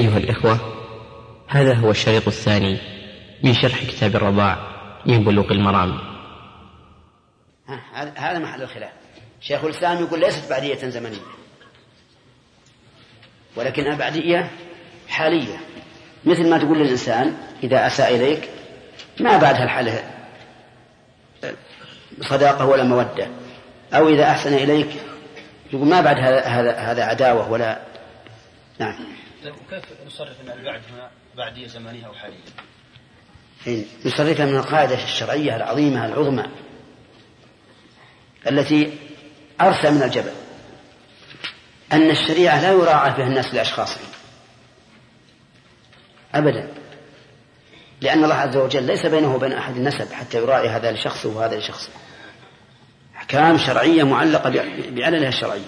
أيها الإخوة، هذا هو الشريط الثاني من شرح كتاب الرضاع من بلوغ المرام. هذا محل الخلاف. شيخ الإسلام يقول ليست بعدية زمنية، ولكنها بعدية حالية، مثل ما تقول للإنسان إذا أساء إليك ما بعدها الحالة صداقة ولا مودة، أو إذا أحسن إليك يقول ما بعد هذا عداوة ولا. نعم. كيف نصرف من البعد هنا بعدية زمنية أو حالية؟ نصرفها من القاعدة الشرعية العظيمة العظمى التي أرسى من الجبل، أن الشريعة لا يراعى فيها الناس لأشخاصهم أبدا، لأن الله عز وجل ليس بينه وبين أحد النسب حتى يراعي هذا لشخصه وهذا لشخصه. أحكام شرعية معلقة بعللها الشرعية.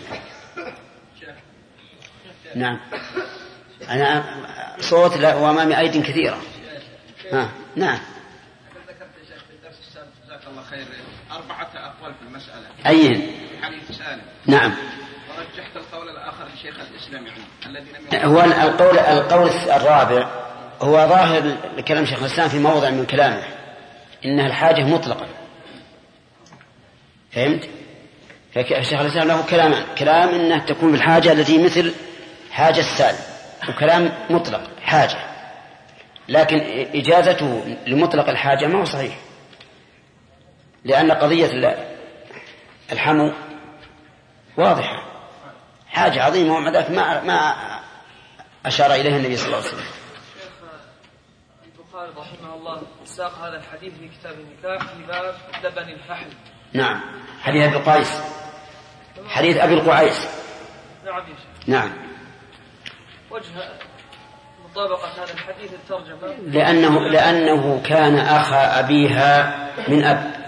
نعم. أنا صوت لا وأمامي أيدي كثيرة. نعم. ذكرت يا شيخ في الدرس السابق جزاك الله خير 4 أقوال في المسألة. أين؟ حديث سالم. نعم. ورجحت القول الآخر لشيخ الإسلام يعني هو القول الرابع هو ظاهر لكلام شيخ الإسلام في موضع من كلامه، إنها الحاجة مطلقا. فهمت؟ فالشيخ الإسلام له كلامان: كلام إنها تكون بالحاجة التي مثل حاجة السالم، وكلام مطلق حاجة، لكن إجازته لمطلق الحاجة ما هو صحيح، لأن قضية الحمو واضحة، حاجة عظيمة، ومع ذلك ما أشار إليها النبي صلى الله عليه وسلم. شيخ البخاري رحمه الله ساق هذا الحديث في كتاب النكاح في باب لبن الفحل. نعم. حديث أبي القعيس، حديث أبي القعيس. نعم يا شيخ. نعم. وجه مطابقة هذا الحديث الترجمة لأنه كان أخا أبيها من أب.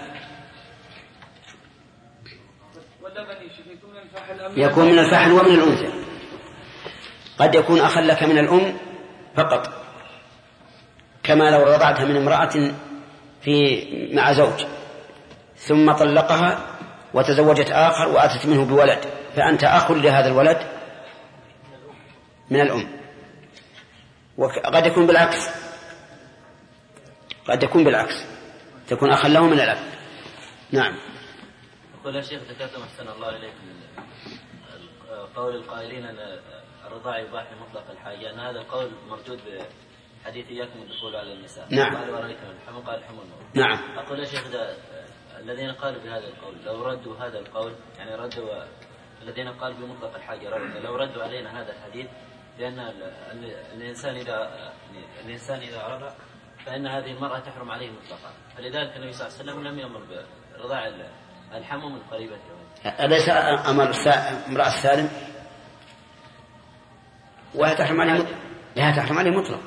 يكون من الفحل ومن الأنثى، قد يكون أخا لك من الأم فقط، كما لو رضعتها من امرأة مع زوج ثم طلقها وتزوجت آخر وأتت منه بولد، فأنت أخ لهذا الولد من الأم. وقد يكون بالعكس، تكون أخا له من الأب. نعم. يقول يا شيخ ذكرتم أحسن الله إليك قول القائلين أن الرضاع يباح لمطلق الحاجة، أن هذا القول موجود بحديث إياكم الدخول على النساء. نعم. قال ورأيتم الحمو قال الحمو الموت. نعم. أقول يا شيخ الذين قالوا بهذا القول لو ردوا هذا القول، يعني ردوا الذين قالوا بمطلق الحاجة لو ردوا علينا هذا الحديث لأن الإنسان إذا رضع فإن هذه المرأة تحرم عليه مطلقا، فلذلك النبي صلى الله عليه وسلم لم يأمر برضاع الحمو من قريبته. أليس أمر امرأة سالم وهي تحرم عليه لها تحرم عليه مطلق؟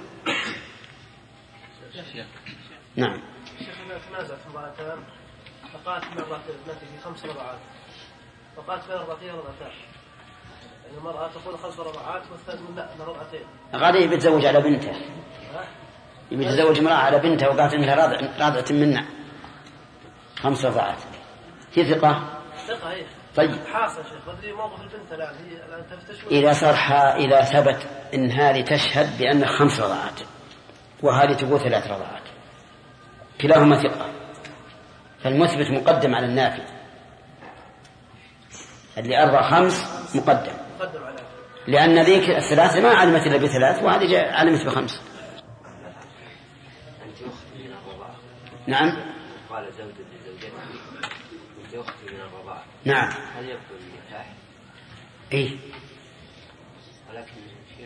نعم. شيخنا تنازع في امرأتان، فقالت من ابنته في 5 رضعات، فقالت بين رضعتين ورضعتان، يعني المرأة تقول 5 رضعات والثاني لا أنا رضعتين. غادي يتزوج على بنته، يتزوج امرأة على بنته وقالت إنها راضعة منا 5 رضعات، هي ثقة هي. طيب حاصل شيخ بدري موقف البنت الآن هي الآن تفتش. إذا ثبت إن هذه تشهد بأن 5 رضعات وهذه تقول 3 رضعات، كلاهما ثقة، فالمثبت مقدم على النافي، اللي أرضع 5 مقدم على، لأن ذيك ال3 ما علمت إلا ب3 وهذه علمت ب5. نعم. قال زوج لزوجته انت اختي من الرضاعه. نعم. هل يكون النكاح؟ ايه. ولكن الشيخ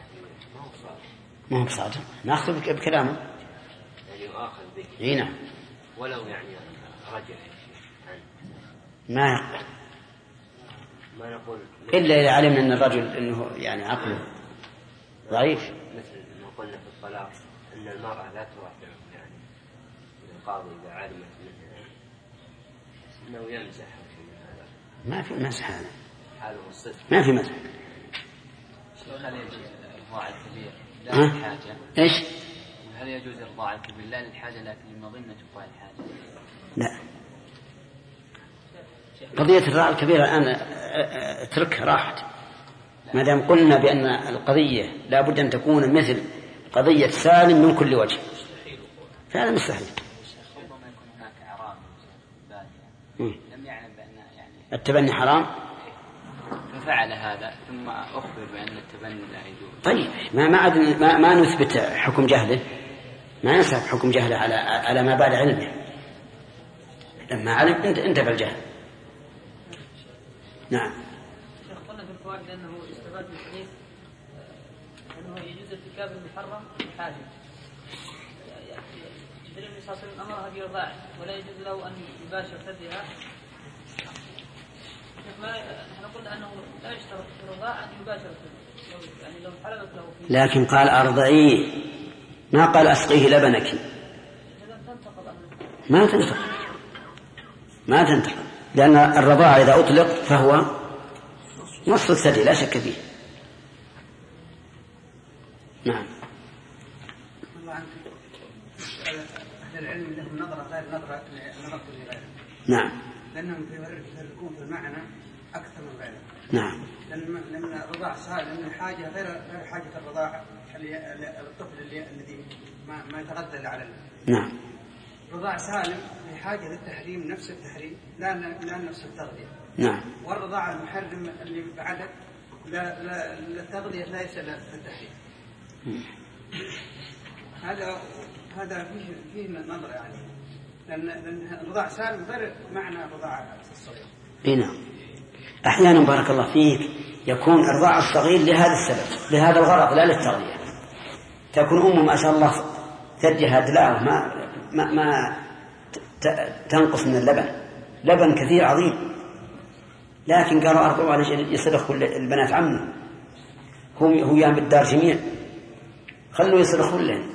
ما هو بصادق، ناخذ بكلامه يعني يؤاخذ به. اي نعم. ولو يعني رجع ما يقبل، ما نقول إلا إذا علمنا أن الرجل إنه يعني عقله ضعيف، مثل ما قلنا في الطلاق أن المرأة لا ترجع، يعني القاضي إذا علمت منها أنه يمسح هذا. ما في مسح، هذا حاله الصدق، ما في مسح. هل يجوز الرضاع الكبير لا للحاجة؟ إيش؟ هل يجوز الرضاع الكبير لا للحاجة لكن لمظنة وقوع الحاجة؟ لا. قضية الرضاع الكبيرة الآن اتركها راحت. لا ما دام قلنا بأن القضية لا بد أن تكون مثل قضية سالم من كل وجه فهذا مستحيل. ربما يكون هناك إعراب لم يعلم بأن يعني التبني حرام ففعل هذا ثم أخبر بأن التبني لا يجوز. طيب ما نثبت حكم جهله، ما نسحب حكم جهله على ما بعد علمه. لما علم انتبه الجهل. نعم. قلنا في الفوائد أنه استفاد من الحديث أنه يجوز ارتكاب المحرم بحاجة. النبي صلى الله عليه وسلم أمرها برضاعه ولا يجوز له أن يباشر ثديها. نحن قلنا أنه لا يشترط في الرضاعة أن يباشر ثديها، يعني لو حلبت له فيه. لكن قال أرضعيه، ما قال أسقيه لبنك. ما تنتقل لأن الرضاعة إذا أطلق فهو نصف الثدي لا شك فيه. نعم. أهل العلم لهم نظرة غير نظرة لغيره. نعم. لأنهم يفرقون في المعنى أكثر من غيره. نعم. لأن الرضاع سهل، لأن الحاجة غير حاجة الرضاعة الطفل الذي ما يتغذى على نعم. الرضاع سالم بحاجة للتحريم نفس التحريم لا نفس التغذية. نعم. والرضاع المحرم اللي بعدد لا التغذية ليس للتحريم. هذا فيه نظر يعني لأن الرضاع سالم غير معنى الرضاع الصغير. نعم. أحيانا بارك الله فيك يكون الرضاع الصغير لهذا السبب لهذا الغرض لا للتغذية. تكون أمه ما شاء الله ثديها دلاوة ما تنقص من لبن كثير عظيم، لكن قالوا أرضعوا على يصرخ البنات عمه هو يام بالدار جميع، خلوا يصرخوا لهم.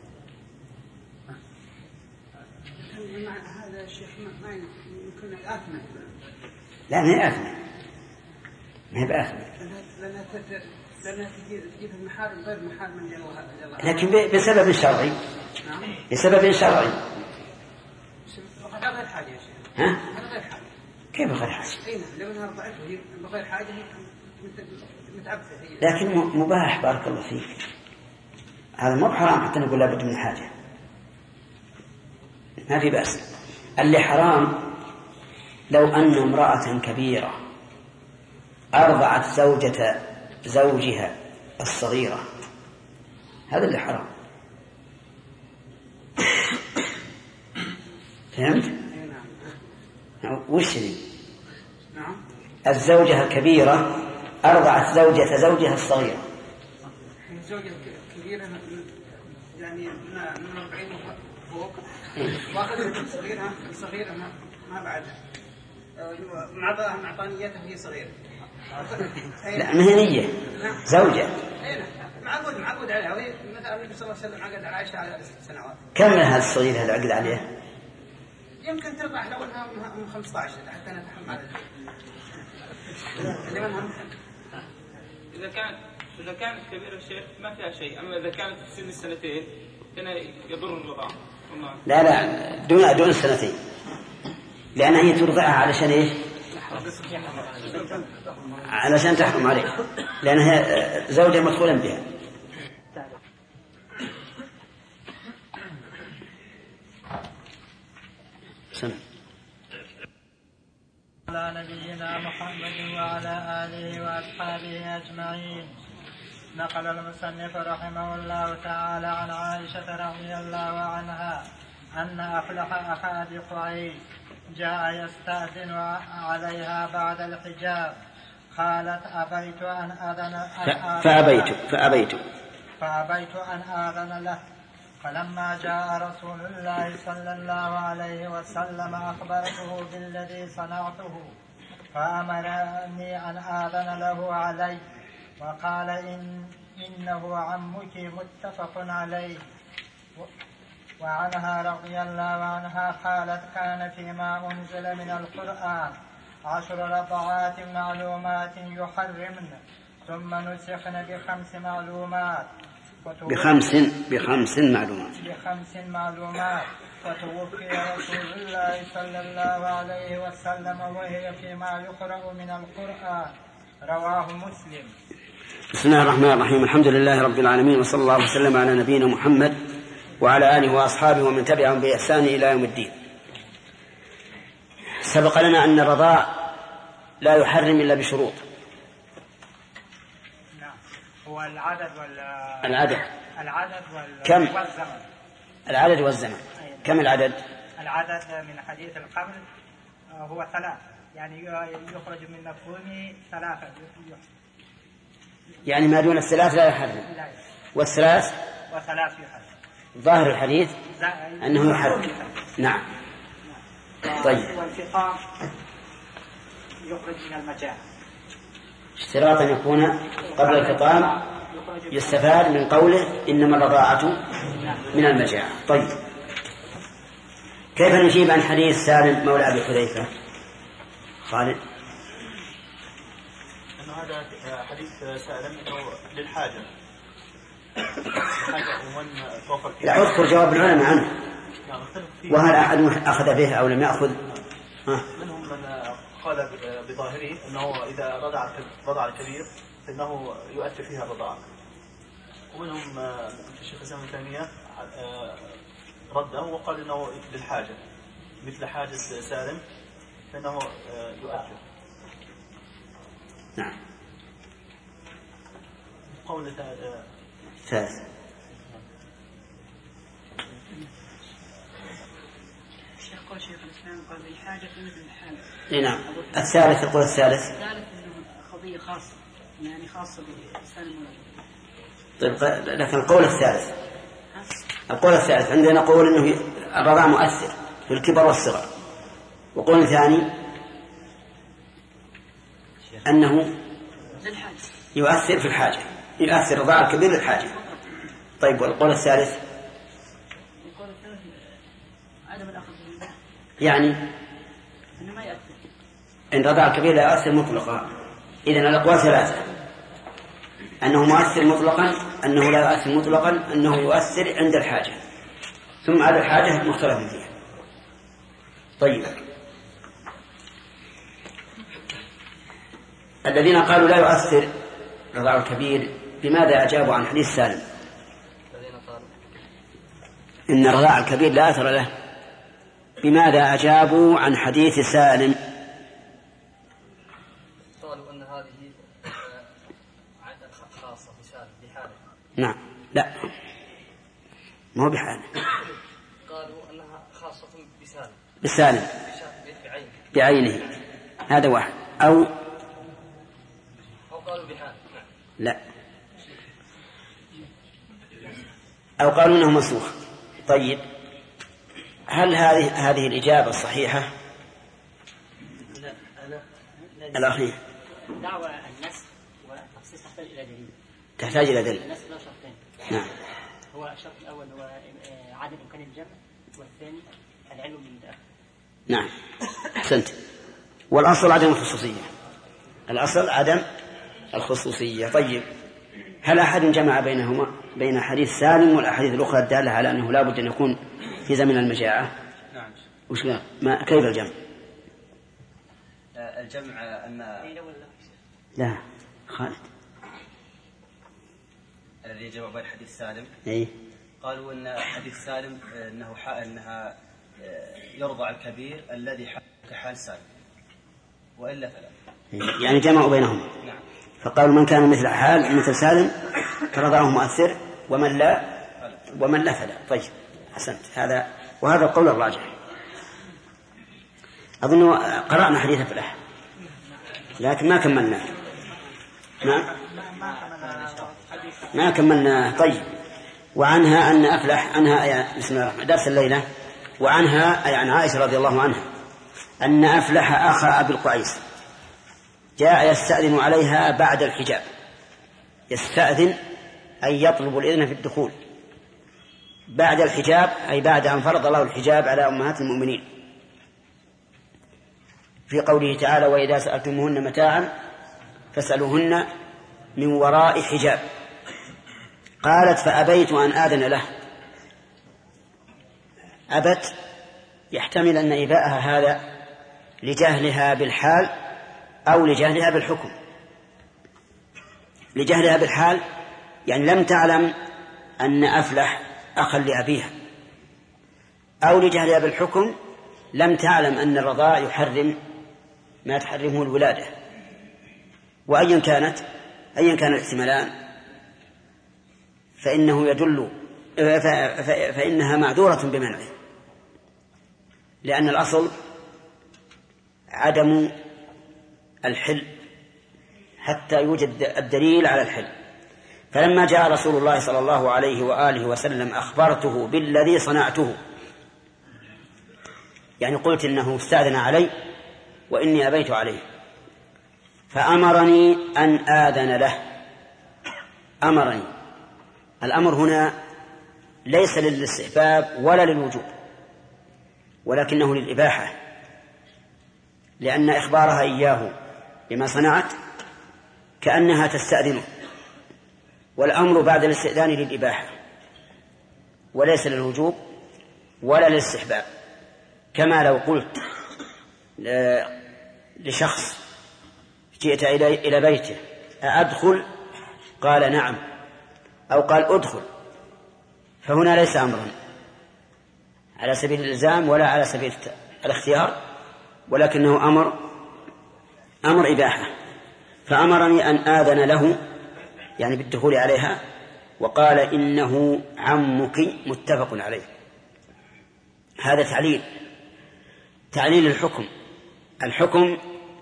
هذا الشيخ ما يمكن آثمة. لا ما هي آثمة، ما هي بآثمة، لأنها تجيب المحارم غير محارم من الله، لكن بسبب شرعي. نعم. بسبب شرعي. هذا غير حاجة يا شيخ. ها؟ هذا غير حاجة. كيف غير حاجة؟ أي نعم، لو أنها رضعته هي بغير حاجة هي متعبدة هي. لكن مباح بارك الله فيك، هذا مو حرام حتى نقول لابد من حاجة، ما في بأس. اللي حرام لو أن امرأة كبيرة أرضعت زوجها الصغيرة، هذا اللي حرام. فهمت؟ وش ذي؟ نعم. الزوجة الكبيرة أرضعت زوجها الصغيرة. الزوجة الكبيرة يعني من 40 فوق، وأخذت الصغيرة ما بعدها معطانيتها هي صغيرة. لا مهنية زوجة. معقود عليها، وهي مثلا النبي صلى الله عليه وسلم عقد على عائشة على 6 سنوات. كم من هذا الصغير هذا عقد عليه؟ يمكن ترضع لو انها من 15 حتى نتحمل إذا كانت كبيرة الشيخ ما فيها شيء، أما إذا كانت في سن السنتين هنا يضر الرضاعة. لا دون السنتين، لأن هي ترضعها علشان إيش؟ علشان تحكم عليك، لأنها زوجة مدخولا بها. سنة. على نبينا محمد وعلى آله وأصحابه أجمعين. نقل المصنف رحمه الله تعالى عن عائشة رضي الله عنها أن أفلح أخا أبي قعيس جاء يستأذن عليها بعد الحجاب، قالت أبيت أن أذن فأبيت أن آذن له. فلما جاء رسول الله صلى الله عليه وسلم أخبرته بالذي صنعته، فأمرني أن آذن له عليه، وقال إنه عمك متفق عليه. وعنها رضي الله عنها قالت كان فيما أنزل من القرآن 10 رضعات معلومات يحرمن، ثم نسخن ب5 معلومات بخمس معلومات فتوفي رسول الله صلى الله عليه وسلم وهي فيما يقرأ من القرآن. رواه مسلم. بسم الله الرحمن الرحيم. الحمد لله رب العالمين، وصلى الله وسلم على نبينا محمد وعلى آله وأصحابه ومن تبعهم بإحسان إلى يوم الدين. سبق لنا أن الرضاع لا يحرم إلا بشروط. نعم. هو العدد كم؟ والزمن. العدد والزمن. كم العدد؟ العدد من حديث القبل هو 3، يعني يخرج من مفهومه 3. يعني ما دون الثلاث لا يحرم. والثلاث يحرم. ظاهر الحديث أنه يحرم. نعم. طيب. والفقام يخرج من المجاعة. اشتراط أن يكون قبل الفطام يستفاد من قوله إنما الرضاعة من المجاعة. طيب. كيف نجيب عن حديث سالم مولى أبي حذيفة؟ خالد. أنه هذا حديث سالم أنه للحاجة ومن توفر فيه. لا، اذكر جواب العلماء عنه. وهل أحد أخذ به أو لم يأخذ؟ منهم من قال بظاهره أنه إذا رضع الكبير فإنه يؤثر فيها الرضاعة، ومنهم الشيخ الإسلام ابن تيمية رده وقال أنه للحاجة مثل حاجة سالم فإنه يؤثر. نعم. قول ثالث. قال شيخ الإسلام قال بالحاجة مثل الحالة. نعم. الثالث، القول الثالث. الثالث أنه قضية خاصة، يعني خاصة بالإنسان. طيب، لكن القول الثالث عندنا نقول أنه الرضاع مؤثر في الكبر والصغر، وقول ثاني أنه يؤثر في الحاجة، يؤثر الرضاع الكبير للحاجة. طيب، والقول الثالث عدم الأخذ بالله، يعني أنه ما يؤثر، إن الرضاع الكبير لا يؤثر مطلقا. إذن الأقوال ثلاثة: أنه مؤثر مطلقا، أنه لا يؤثر مطلقا، أنه يؤثر عند الحاجة، ثم على الحاجة مختلف فيها. طيب، الذين قالوا لا يؤثر الرضاع الكبير بماذا أجابوا عن حديث سالم؟ إن الرضاع الكبير لا أثر له. بماذا أجابوا عن حديث سالم؟ قالوا أن هذه عادة خاصة بسالم بحاله. نعم. لا، ما هو بحاله. قالوا أنها خاصة بسالم بعينه. هذا واحد. أو قالوا بحاله. لا، أو قالوا أنه منسوخ. طيب، هل هذه الإجابة الصحيحة؟ الأخير دعوة النسخ والتخصيص تحتاج إلى دليل. تحتاج إلى دليل. النسخ له شرطين. نعم. هو الشرط الأول هو عدم إمكان الجمع، والثاني العلم بالآخر. نعم، أحسنت. والأصل عدم الخصوصية. الأصل عدم الخصوصية. طيب، هل أحد جمع بينهما، بين حديث سالم والأحاديث الأخرى الدالة على أنه لا بد أن يكون في زمن المجاعة؟ نعم. وش كيف الجمع؟ الجمع أن لا، خالد الذي جمع بين حديث سالم. إيه؟ قالوا أن حديث سالم أنها يرضع الكبير الذي كحال سالم، وإلا فلا. يعني جمعوا بينهم. نعم. فقالوا من كان مثل سالم فرضعه مؤثر، ومن لا فلا. طيب، أحسنت. وهذا القول الراجح. أظن قرأنا حديث أفلح لكن ما كملناه. ما كملناه. طيب، وعنها أن أفلح عنها بسم الله الرحمن درس الليلة. وعنها أي عن عائشة رضي الله عنها أن أفلح أخا أبي القعيس جاء يستأذن عليها بعد الحجاب. يستأذن أي يطلب الإذن في الدخول بعد الحجاب، أي بعد أن فرض الله الحجاب على أمهات المؤمنين في قوله تعالى: وإذا سألتموهن متاعا فاسألوهن من وراء حجاب. قالت: فأبيت أن آذن له. أبت يحتمل أن إباءها هذا لجهلها بالحال أو لجهلها بالحكم، لجهلها بالحال، يعني لم تعلم أن أفلح أخا لأبيها، أو لجهلها بالحكم لم تعلم أن الرضاع يحرم ما تحرمه الولادة. وأيا كان الاحتمالان فإنه يدل فإنها معذورة بمنعه، لأن الأصل عدم الحل حتى يوجد الدليل على الحل. فلما جاء رسول الله صلى الله عليه وآله وسلم أخبرته بالذي صنعته، يعني قلت إنه استأذن علي وإني أبيت عليه، فأمرني أن آذن له. أمرني، الأمر هنا ليس للاستحباب ولا للوجوب، ولكنه للإباحة، لأن إخبارها إياه بما صنعت كأنها تستأذنه، والأمر بعد الاستئذان للإباحة وليس للوجوب ولا للاستحباب. كما لو قلت لشخص جئت إلى بيته أدخل؟ قال نعم، أو قال أدخل، فهنا ليس أمرا على سبيل الإلزام ولا على سبيل الاختيار، ولكنه أمر إباحة. فأمرني أن آذن له يعني بالدخول عليها، وقال إنه عمك، متفق عليه. هذا تعليل الحكم. الحكم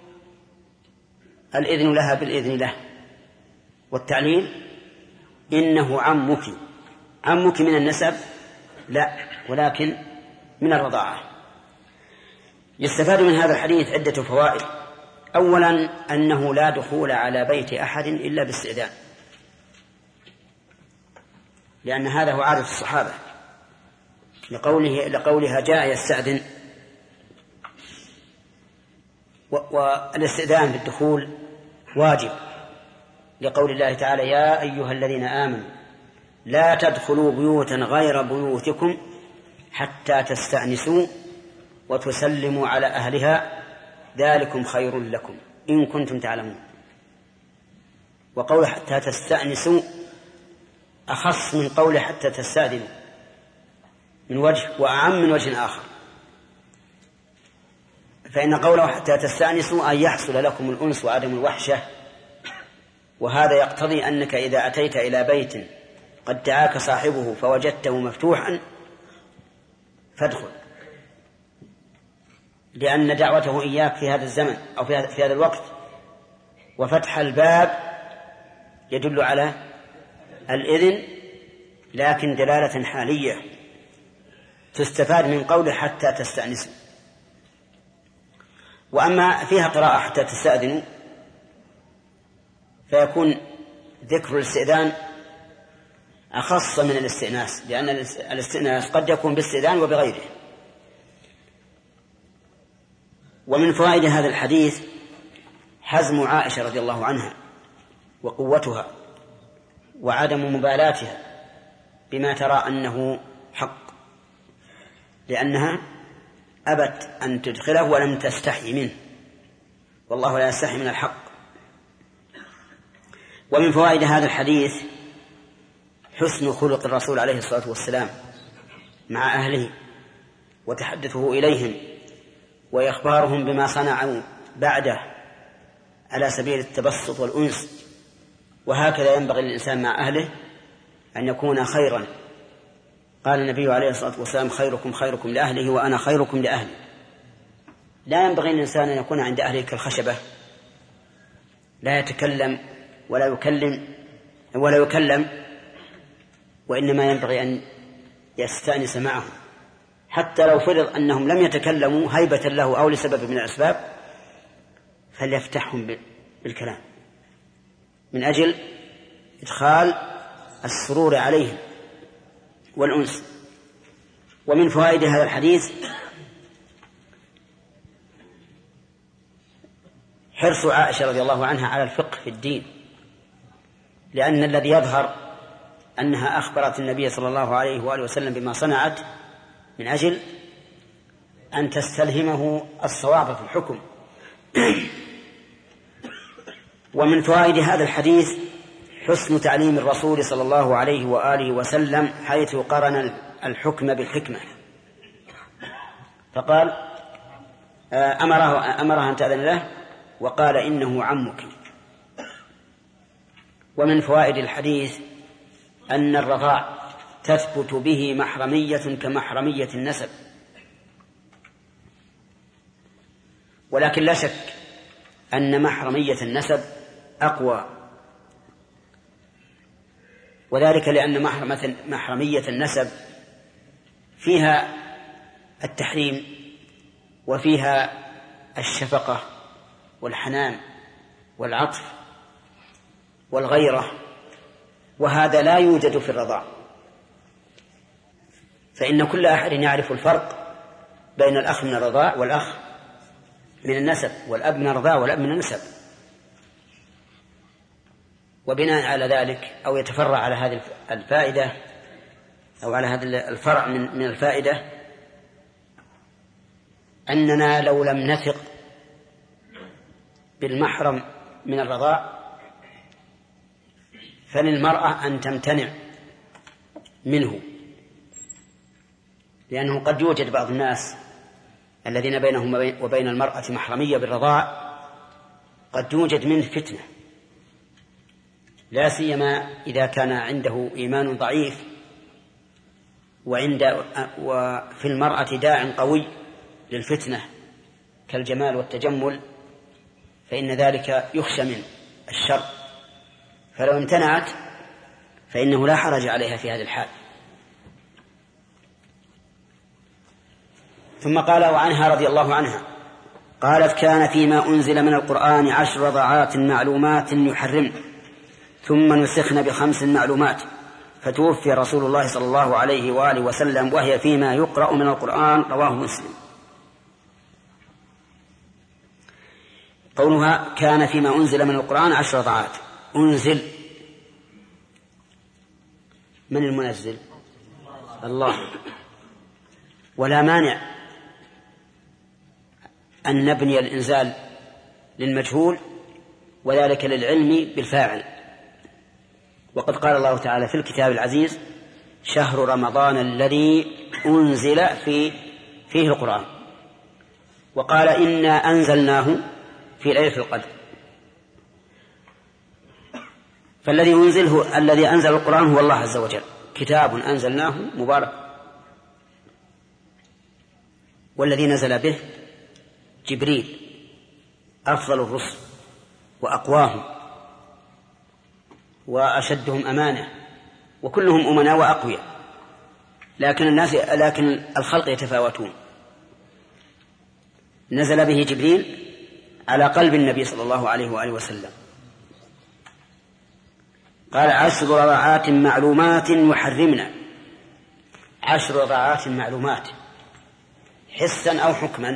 الإذن لها بالإذن له، والتعليل إنه عمك. عمك من النسب لا، ولكن من الرضاعة. يستفاد من هذا الحديث عدة فوائد. أولا أنه لا دخول على بيت أحد إلا باستئذان، لأن هذا هو عادة الصحابة، لقولها جاء يستأذن. والاستئذان بالدخول واجب، لقول الله تعالى يا أيها الذين آمنوا لا تدخلوا بيوتا غير بيوتكم حتى تستأنسوا وتسلموا على أهلها ذلكم خير لكم إن كنتم تعلمون. وقول حتى تستأنسوا أخص من قول حتى تستأذنوا من وجه، وأعم من وجه آخر. فإن قوله حتى تستأنسوا أن يحصل لكم الأنس وعدم الوحشة، وهذا يقتضي أنك إذا أتيت إلى بيت قد دعاك صاحبه فوجدته مفتوحا فادخل، لأن دعوته إياك في هذا الزمن أو في هذا الوقت وفتح الباب يدل على الإذن، لكن دلالة حالية تستفاد من قوله حتى تستأنسوا. وأما فيها قراءة حتى تستأذنوا فيكون ذكر الاستئذان أخص من الاستئناس، لأن الاستئناس قد يكون باستئذان وبغيره. ومن فوائد هذا الحديث حزم عائشة رضي الله عنها وقوتها وعدم مبالاتها بما ترى أنه حق، لأنها أبت أن تدخله ولم تستحي منه، والله لا يستحي من الحق. ومن فوائد هذا الحديث حسن خلق الرسول عليه الصلاة والسلام مع أهله وتحدثه إليهم وإخبارهم بما صنعوا بعده على سبيل التبسط والأنس. وهكذا ينبغي للإنسان مع أهله أن يكون خيرا. قال النبي عليه الصلاة والسلام خيركم خيركم لأهله وأنا خيركم لأهلي. لا ينبغي للإنسان أن يكون عند أهله كالخشبة، لا يتكلم ولا يكلم، وإنما ينبغي أن يستأنس معهم، حتى لو فرض أنهم لم يتكلموا هيبة له أو لسبب من الأسباب فليفتحهم بالكلام من أجل إدخال السرور عليهم والأنس. ومن فوائد هذا الحديث حرص عائشة رضي الله عنها على الفقه في الدين، لأن الذي يظهر أنها أخبرت النبي صلى الله عليه وآله وسلم بما صنعت من أجل أن تستلهمه الصواب في الحكم. ومن فوائد هذا الحديث حسن تعليم الرسول صلى الله عليه وآله وسلم حيث قرن الحكم بالحكمة، فقال أمرها أن تأذن له وقال إنه عمك. ومن فوائد الحديث أن الرضاع تثبت به محرمية كمحرمية النسب، ولكن لا شك أن محرمية النسب أقوى، وذلك لأن محرمية النسب فيها التحريم وفيها الشفقة والحنان والعطف والغيرة، وهذا لا يوجد في الرضاع، فإن كل أحد يعرف الفرق بين الأخ من الرضاع والأخ من النسب، والأب من الرضاع والأب من النسب. وبناء على ذلك أو يتفرع على هذه الفائدة أو على هذا الفرع من الفائدة أننا لو لم نثق بالمحرم من الرضاع فللمرأة أن تمتنع منه، لأنه قد يوجد بعض الناس الذين بينهم وبين المرأة محرمية بالرضاع قد يوجد منه فتنة، لا سيما إذا كان عنده إيمان ضعيف وفي المرأة داع قوي للفتنة كالجمال والتجمل، فإن ذلك يخشى من الشر، فلو امتنعت فإنه لا حرج عليها في هذا الحال. ثم قال وعنها رضي الله عنها قالت كان فيما أنزل من القرآن 10 رضعات معلومات يحرمن ثم نسخن ب5 معلومات، فتوفي رسول الله صلى الله عليه وآله وسلم وهي فيما يقرأ من القرآن، رواه مسلم. قولها كان فيما أنزل من القرآن 10 رضعات، أنزل من المنزل؟ الله، ولا مانع أن نبني الإنزال للمجهول وذلك للعلم بالفاعل، وقد قال الله تعالى في الكتاب العزيز شهر رمضان الذي أنزل فيه القرآن، وقال إنا أنزلناه في ليلة القدر، فالذي الذي أنزل القرآن هو الله عز وجل، كتاب أنزلناه مبارك، والذي نزل به جبريل أفضل الرسل وأقواهم وأشدهم أمانة وكلهم أمناء وأقوياء، لكن الخلق يتفاوتون. نزل به جبريل على قلب النبي صلى الله عليه وآله وسلم. قال 10 رضعات معلومات يحرمن، 10 رضعات معلومات حسا أو حكما،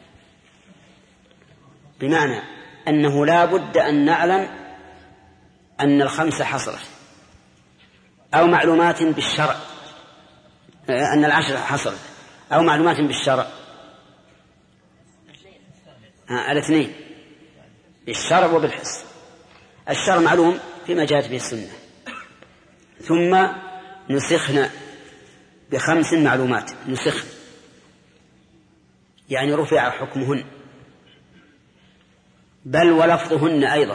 بمعنى أنه لا بد أن نعلم أن ال5 حصلت، أو معلومات بالشرع أن 10 حصلت، أو معلومات بالشرع الاثنين، بالشرع وبالحس. الشرع معلوم فيما جاءت به السنة. ثم نسخنا ب5 معلومات، نسخ يعني رفع حكمهن، بل ولفظهن أيضا،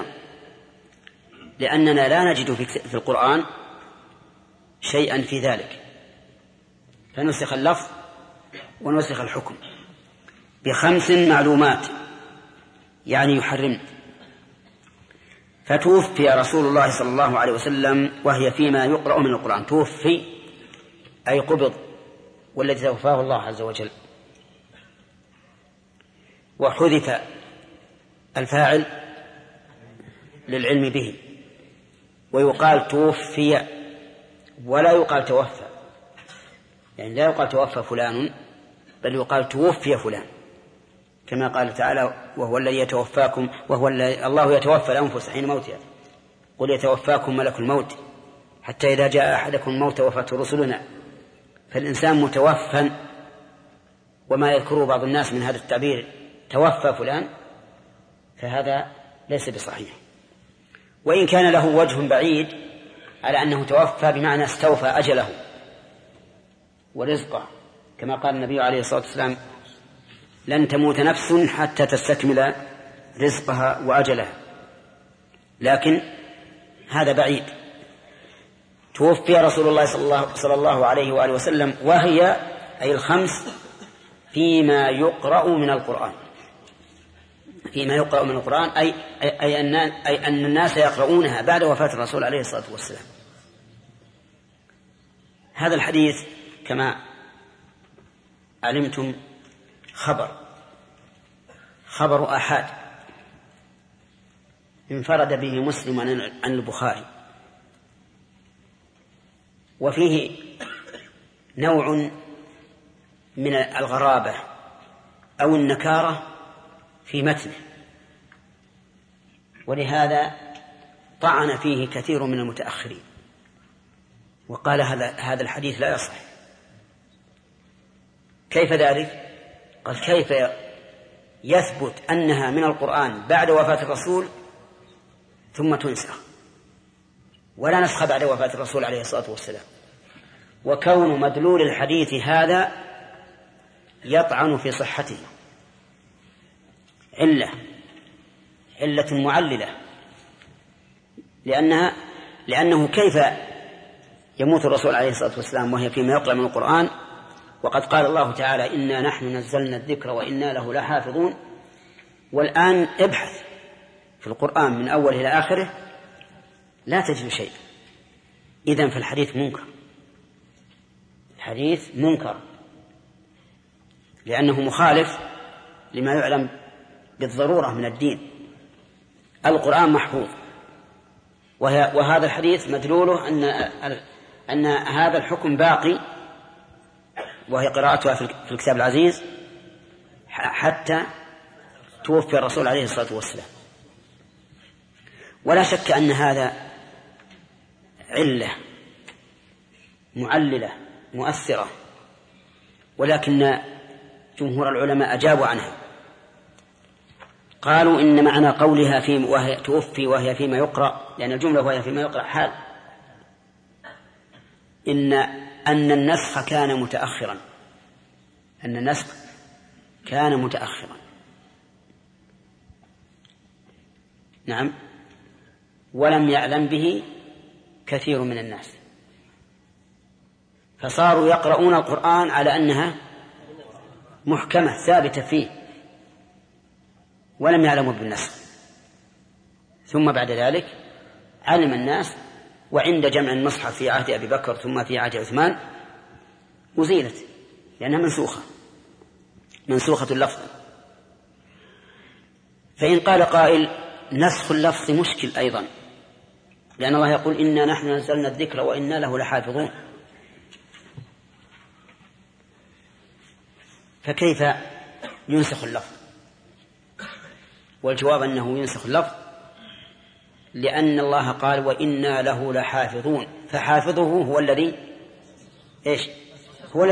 لأننا لا نجد في القرآن شيئا في ذلك، فنسخ اللفظ ونسخ الحكم ب5 معلومات يعني يحرم. فتوفي رسول الله صلى الله عليه وسلم وهي فيما يقرأ من القرآن، توفي أي قبض، والذي توفاه الله عز وجل، وحذف الفاعل للعلم به، ويقال توفي ولا يقال توفى، يعني لا يقال توفى فلان بل يقال توفي فلان، كما قال تعالى وهو الذي يتوفاكم الله يتوفى الأنفس حين موتها، قل يتوفاكم ملك الموت حتى إذا جاء أحدكم الموت وفاته رسلنا. فالإنسان متوفى، وما يذكره بعض الناس من هذا التعبير توفى فلان فهذا ليس بصحيح. وإن كان له وجه بعيد على أنه توفى بمعنى استوفى أجله ورزقه، كما قال النبي عليه الصلاة والسلام: لن تموت نفس حتى تستكمل رزقها وأجلها. لكن هذا بعيد. توفي رسول الله صلى الله عليه وآله وسلم وهي أي الخمس فيما يقرأ من القرآن. فيما يقرأ من القرآن أي أن الناس يقرؤونها بعد وفاة الرسول عليه الصلاة والسلام. هذا الحديث كما علمتم خبر آحاد انفرد به مسلم عن البخاري، وفيه نوع من الغرابة أو النكارة في متنه، ولهذا طعن فيه كثير من المتأخرين وقال هذا الحديث لا يصح. كيف ذلك؟ قال: كيف يثبت أنها من القرآن بعد وفاة الرسول ثم تنسخ، ولا نسخ بعد وفاة الرسول عليه الصلاة والسلام؟ وكون مدلول الحديث هذا يطعن في صحته علة معللة، لأنه كيف يموت الرسول عليه الصلاة والسلام وهي فيما يقرأ من القرآن، وقد قال الله تعالى: إنا نحن نزلنا الذكر وإنا له لحافظون. والآن ابحث في القرآن من أوله إلى آخره لا تجد شيء. إذن فالحديث منكر، الحديث منكر لأنه مخالف لما يعلم بالضرورة من الدين. القرآن محفوظ، وهذا الحديث مدلوله أن هذا الحكم باقي، وهي قراءتها في الكتاب العزيز حتى توفي الرسول عليه الصلاة والسلام. ولا شك أن هذا علة معللة مؤثرة، ولكن جمهور العلماء أجابوا عنها، قالوا إن معنى قولها وهي توفي وهي فيما يقرأ، لأن الجملة وهي فيما يقرأ حال، أن النسخ كان متأخرا، أن النسخ كان متأخرا. نعم، ولم يعلم به كثير من الناس، فصاروا يقرؤون القرآن على أنها محكمة ثابتة فيه ولم يعلموا بالنسخ. ثم بعد ذلك علم الناس، وعند جمع المصحف في عهد أبي بكر ثم في عهد عثمان أزيلت لأنها منسوخة اللفظ. فإن قال قائل: نسخ اللفظ مشكل أيضا، لأن الله يقول: إنا نحن نزلنا الذكر وإنا له لحافظون، فكيف ينسخ اللفظ؟ والجواب أنه ينسخ اللفظ لأن الله قال: وإنا له لحافظون، فحافظه هو الذي هو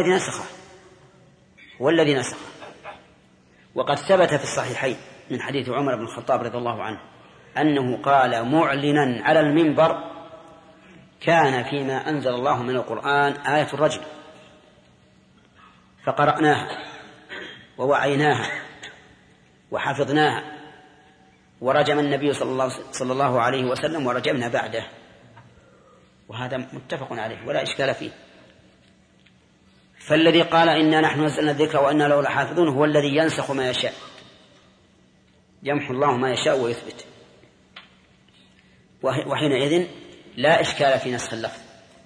الذي نسخه. وقد ثبت في الصحيحين من حديث عمر بن الخطاب رضي الله عنه أنه قال معلنا على المنبر: كان فيما أنزل الله من القرآن آية الرجم، فقرأناها ووعيناها وحفظناها، ورجم النبي صلى الله عليه وسلم ورجمنا بعده. وهذا متفق عليه ولا إشكال فيه. فالذي قال: إنا نحن نزلنا الذكر وإنا له لحافظون هو الذي ينسخ ما يشاء، يمحو الله ما يشاء ويثبت، وحينئذ لا إشكال في نسخ اللفظ.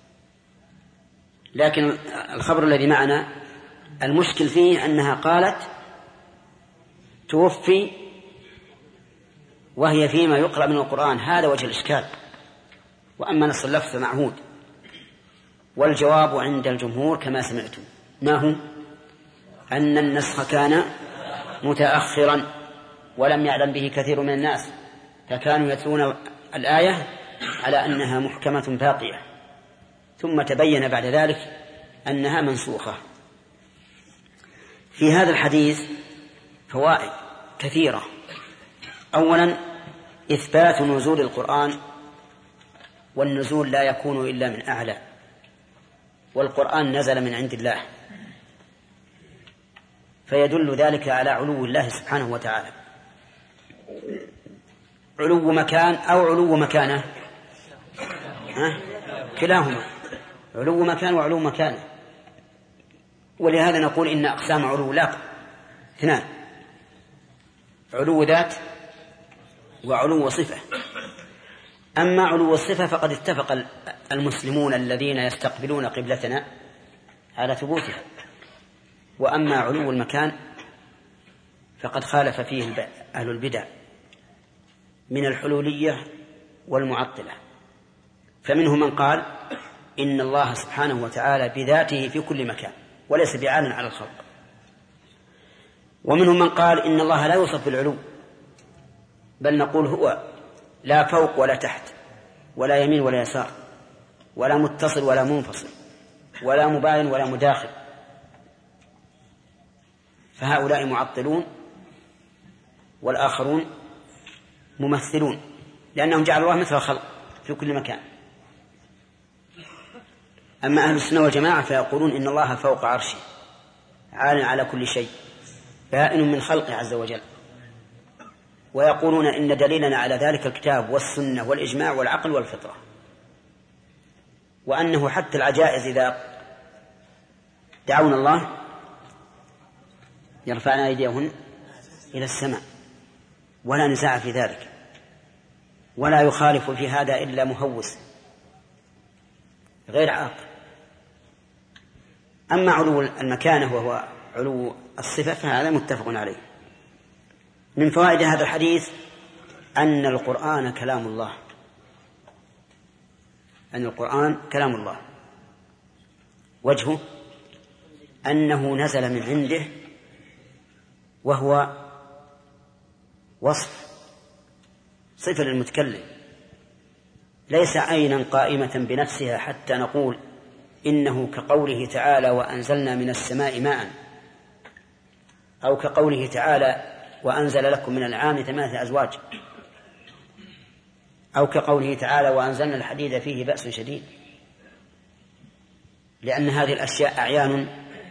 لكن الخبر الذي معنا المشكل فيه أنها قالت توفي وهي فيما يقرأ من القرآن، هذا وجه الإشكال. وأما نسخ اللفظ معهود. والجواب عند الجمهور كما سمعتم ما هو؟ أن النسخ كان متأخرا ولم يعلم به كثير من الناس، فكانوا يتلون الآية على أنها محكمة باقية، ثم تبين بعد ذلك أنها منسوخة. في هذا الحديث فوائد كثيرة. أولا إثبات نزول القرآن والنزول لا يكون إلا من أعلى، والقرآن نزل من عند الله، فيدل ذلك على علو الله سبحانه وتعالى. علو مكان أو علو مكانة، كلاهما علو مكان وعلو مكانة. ولهذا نقول إن أقسام علو الله اثنان: علو ذات وعلو صفة. أما علو الصفة فقد اتفق المسلمون الذين يستقبلون قبلتنا على ثبوتها، وأما علو المكان فقد خالف فيه أهل البدع من الحلولية والمعطلة. فمنهم من قال إن الله سبحانه وتعالى بذاته في كل مكان وليس بعال على الخلق، ومنهم من قال إن الله لا يوصف بالعلو، بل نقول هو لا فوق ولا تحت ولا يمين ولا يسار ولا متصل ولا منفصل ولا مباين ولا مداخل. فهؤلاء معطلون والآخرون ممثلون، لأنهم جعلوا الله مثل الخلق في كل مكان. أما أهل السنة والجماعة فيقولون إن الله فوق عرشه عال على كل شيء بائن من خلقه عز وجل، ويقولون إن دليلنا على ذلك الكتاب والسنة والإجماع والعقل والفطرة، وأنه حتى العجائز إذا دعونا الله يرفعن أيديهن إلى السماء، ولا نزاع في ذلك، ولا يخالف في هذا إلا مهوس غير عاقل. أما علو المكانة وهو علو الصفة فهذا متفق عليه. من فوائد هذا الحديث أن القرآن كلام الله، أن القرآن كلام الله. وجهه أنه نزل من عنده، وهو وصف صفة للمتكلم، ليس عينا قائمة بنفسها حتى نقول إنه كقوله تعالى وأنزلنا من السماء ماء، أو كقوله تعالى وأنزل لكم من الأنعام 8 أزواج، أو كقوله تعالى وأنزلنا الحديد فيه بأس شديد، لأن هذه الأشياء أعيان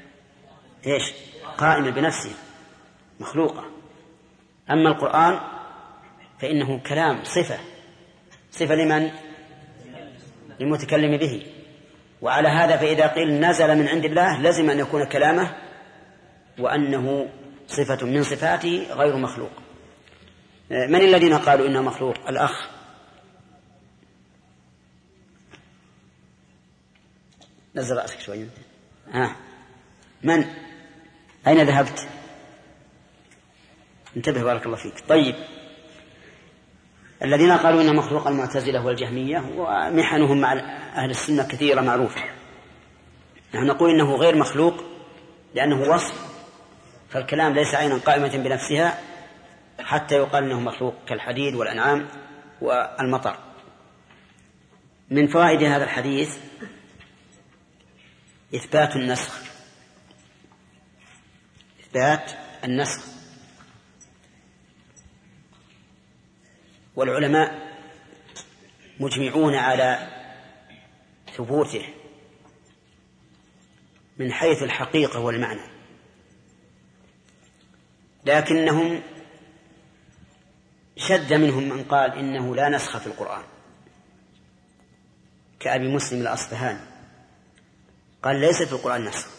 قائمة بنفسها مخلوقة. أما القرآن فإنه كلام صفة لمن؟ للمتكلم به. وعلى هذا فإذا قيل نزل من عند الله لازم أن يكون كلامه وأنه صفة من صفاته غير مخلوق. من الذين قالوا إنه مخلوق؟ الأخ نزل رأسك شوي. من؟ أين ذهبت؟ انتبه بارك الله فيك. طيب، الذين قالوا إنه مخلوق المعتزلة والجهمية، ومحنهم مع أهل السنة كثيرة معروفة. نحن نقول إنه غير مخلوق لأنه وصف، فالكلام ليس عينا قائمة بنفسها حتى يقال إنه مخلوق كالحديد والأنعام والمطر. من فوائد هذا الحديث إثبات النسخ، إثبات النسخ. والعلماء مجمعون على ثبوته من حيث الحقيقة والمعنى، لكنهم شد منهم من قال إنه لا نسخ في القرآن، كأبي مسلم الأصفهاني قال ليس في القرآن نسخ،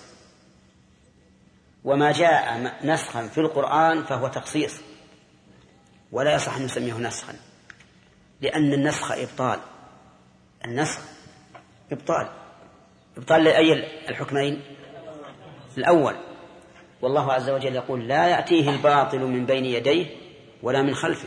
وما جاء نسخا في القرآن فهو تخصيص ولا يصح أن نسميه نسخا، لأن النسخ إبطال. النسخ إبطال لأي الحكمين؟ الأول. والله عز وجل يقول لا يأتيه الباطل من بين يديه ولا من خلفه،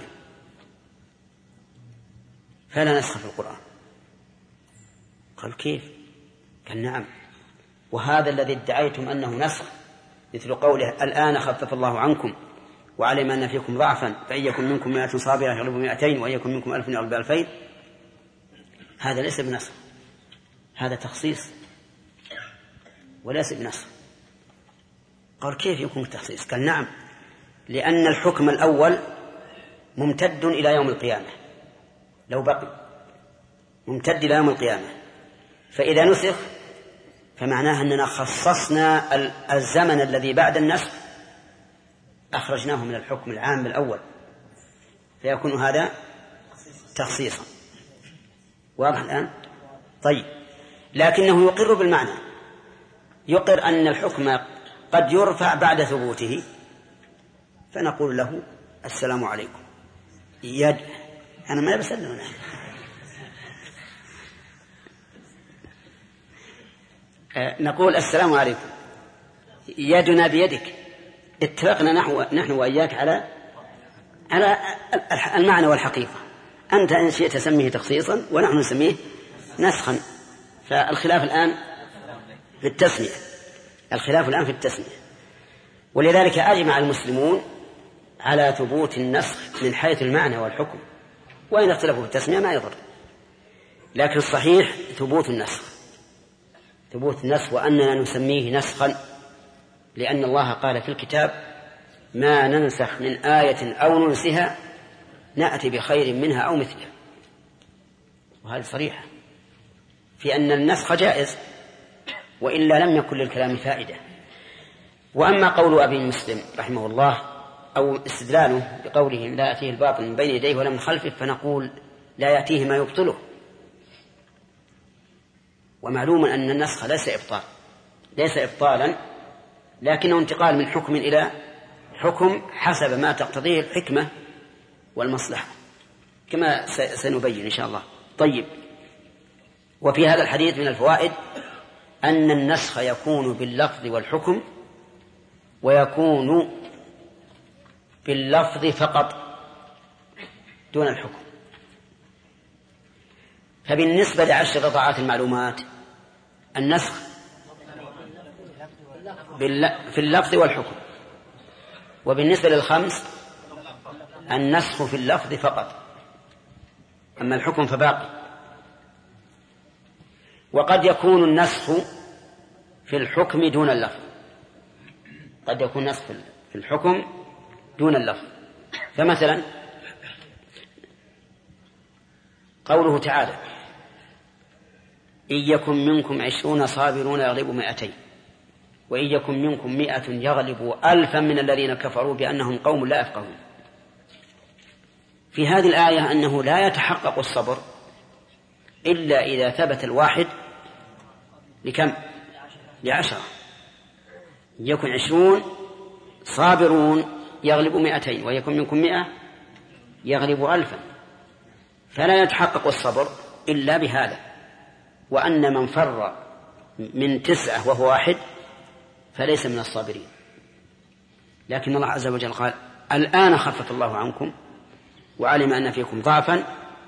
فلا نسخ في القرآن. قال كيف؟ قال نعم، وهذا الذي ادعيتم أنه نسخ مثل قوله الآن خفف الله عنكم وعلم أن فيكم ضعفا فإن يكن منكم 100 صابرة يغلب 200 وإن يكن منكم 1000 يغلب 2000، هذا ليس بنسخ، هذا تخصيص وليس بنسخ. قال كيف يكون تخصيص؟ قال نعم، لأن الحكم الأول ممتد إلى يوم القيامة لو بقي، ممتد إلى يوم القيامة. فإذا نسخ فمعناه أننا خصصنا الزمن الذي بعد النسخ أخرجناه من الحكم العام الأول، فيكون هذا تخصيصا. واضح الآن؟ طيب، لكنه يقر بالمعنى، يقر أن الحكم قد يرفع بعد ثبوته، فنقول له السلام عليكم. أنا ما بسلم نقول السلام عليكم، يدنا بيدك، اتفقنا نحن وإياك على المعنى والحقيقة. أنت إن شئت تسميه تخصيصا ونحن نسميه نسخا. فالخلاف الآن في التسمية، ولذلك أجمع المسلمون على ثبوت النسخ من حيث المعنى والحكم، وإن اختلفوا في التسمية ما يضر، لكن الصحيح ثبوت النسخ، وأننا نسميه نسخا، لأن الله قال في الكتاب: ما ننسخ من آية أو ننسها نأتي بخير منها أو مثلها. وهذه صريحة في أن النسخ جائز، وإلا لم يكن للكلام فائدة. وأما قول أبي مسلم رحمه الله أو استدلاله بقوله لا يأتيه الباطل من بين يديه ولا من خلفه، فنقول لا يأتيه ما يبطله. ومعلوم أن النسخ ليس إبطالا، لكنه انتقال من حكم إلى حكم حسب ما تقتضيه الحكمة والمصلحة، كما سنبين إن شاء الله. طيب، وفي هذا الحديث من الفوائد أن النسخ يكون باللفظ والحكم، ويكون باللفظ فقط دون الحكم. فبالنسبة ل10 رضعات المعلومات النسخ في اللفظ والحكم، وبالنسبة لل5 النسخ في اللفظ فقط، أما الحكم فباقي. وقد يكون النسخ في الحكم دون اللفظ، قد يكون نسخ في الحكم دون اللفظ. فمثلا قوله تعالى: إن يكن منكم 20 صابرون يغلبوا 200 وإن يكن منكم 100 يغلبوا 1000 من الذين كفروا بأنهم قوم لا يفقهون. في هذه الآية أنه لا يتحقق الصبر إلا إذا ثبت الواحد لكم؟ ل10. يكن 20 صابرون يغلبوا 200 ويكن منكم 100 يغلبوا 1000، فلا يتحقق الصبر إلا بهذا. وأن من فر من 9 وهو 1 فليس من الصابرين. لكن الله عز وجل قال: الآن خفف الله عنكم وعلم أن فيكم ضعفا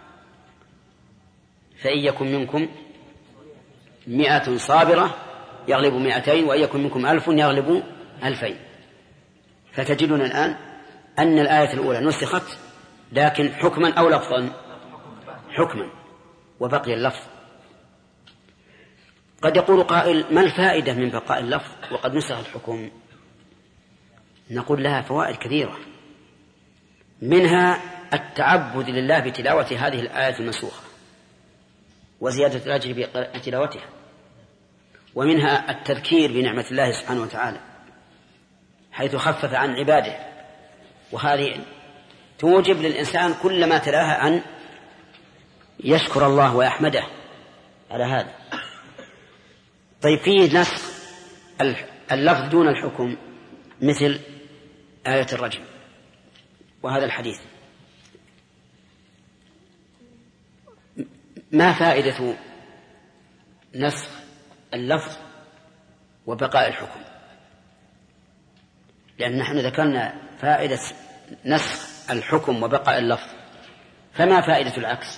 فإن يكن منكم 100 صابرة يغلب 200 وإن يكن منكم 1000 يغلب 2000. فتجدون الآن أن الآية الأولى نسخت، لكن حكما أو لفظا؟ حكما، وبقي اللفظ. قد يقول قائل: ما الفائدة من بقاء اللفظ وقد نسخ الحكم؟ نقول لها فوائد كثيرة، منها التعبد لله بتلاوة هذه الآية المنسوخة وزيادة الأجر بتلاوتها، ومنها التذكير بنعمة الله سبحانه وتعالى حيث خفف عن عباده، وهذه توجب للإنسان كلما تلاها أن يشكر الله ويحمده على هذا. طيب، فيه نسخ اللفظ دون الحكم مثل آية الرجم وهذا الحديث. ما فائدة نسخ اللفظ وبقاء الحكم؟ لأن نحن ذكرنا فائدة نسخ الحكم وبقاء اللفظ، فما فائدة العكس؟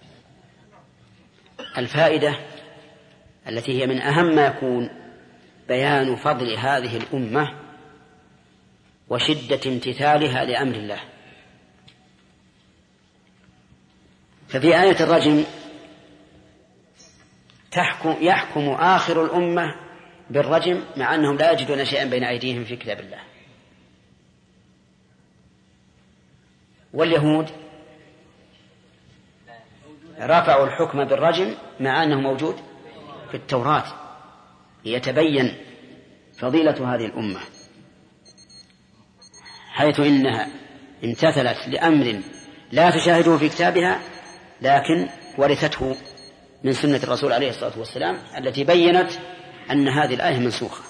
الفائدة التي هي من أهم ما يكون بيان فضل هذه الأمة وشدة امتثالها لأمر الله. ففي آية الرجم يحكم آخر الأمة بالرجم مع أنهم لا يجدون شيئا بين أيديهم في كتاب الله. واليهود رفعوا الحكم بالرجم مع أنه موجود في التوراة، يتبين فضيلة هذه الأمة حيث إنها امتثلت لأمر لا تشاهده في كتابها، لكن ورثته من سنة الرسول عليه الصلاة والسلام التي بيّنت أن هذه الآية منسوخة.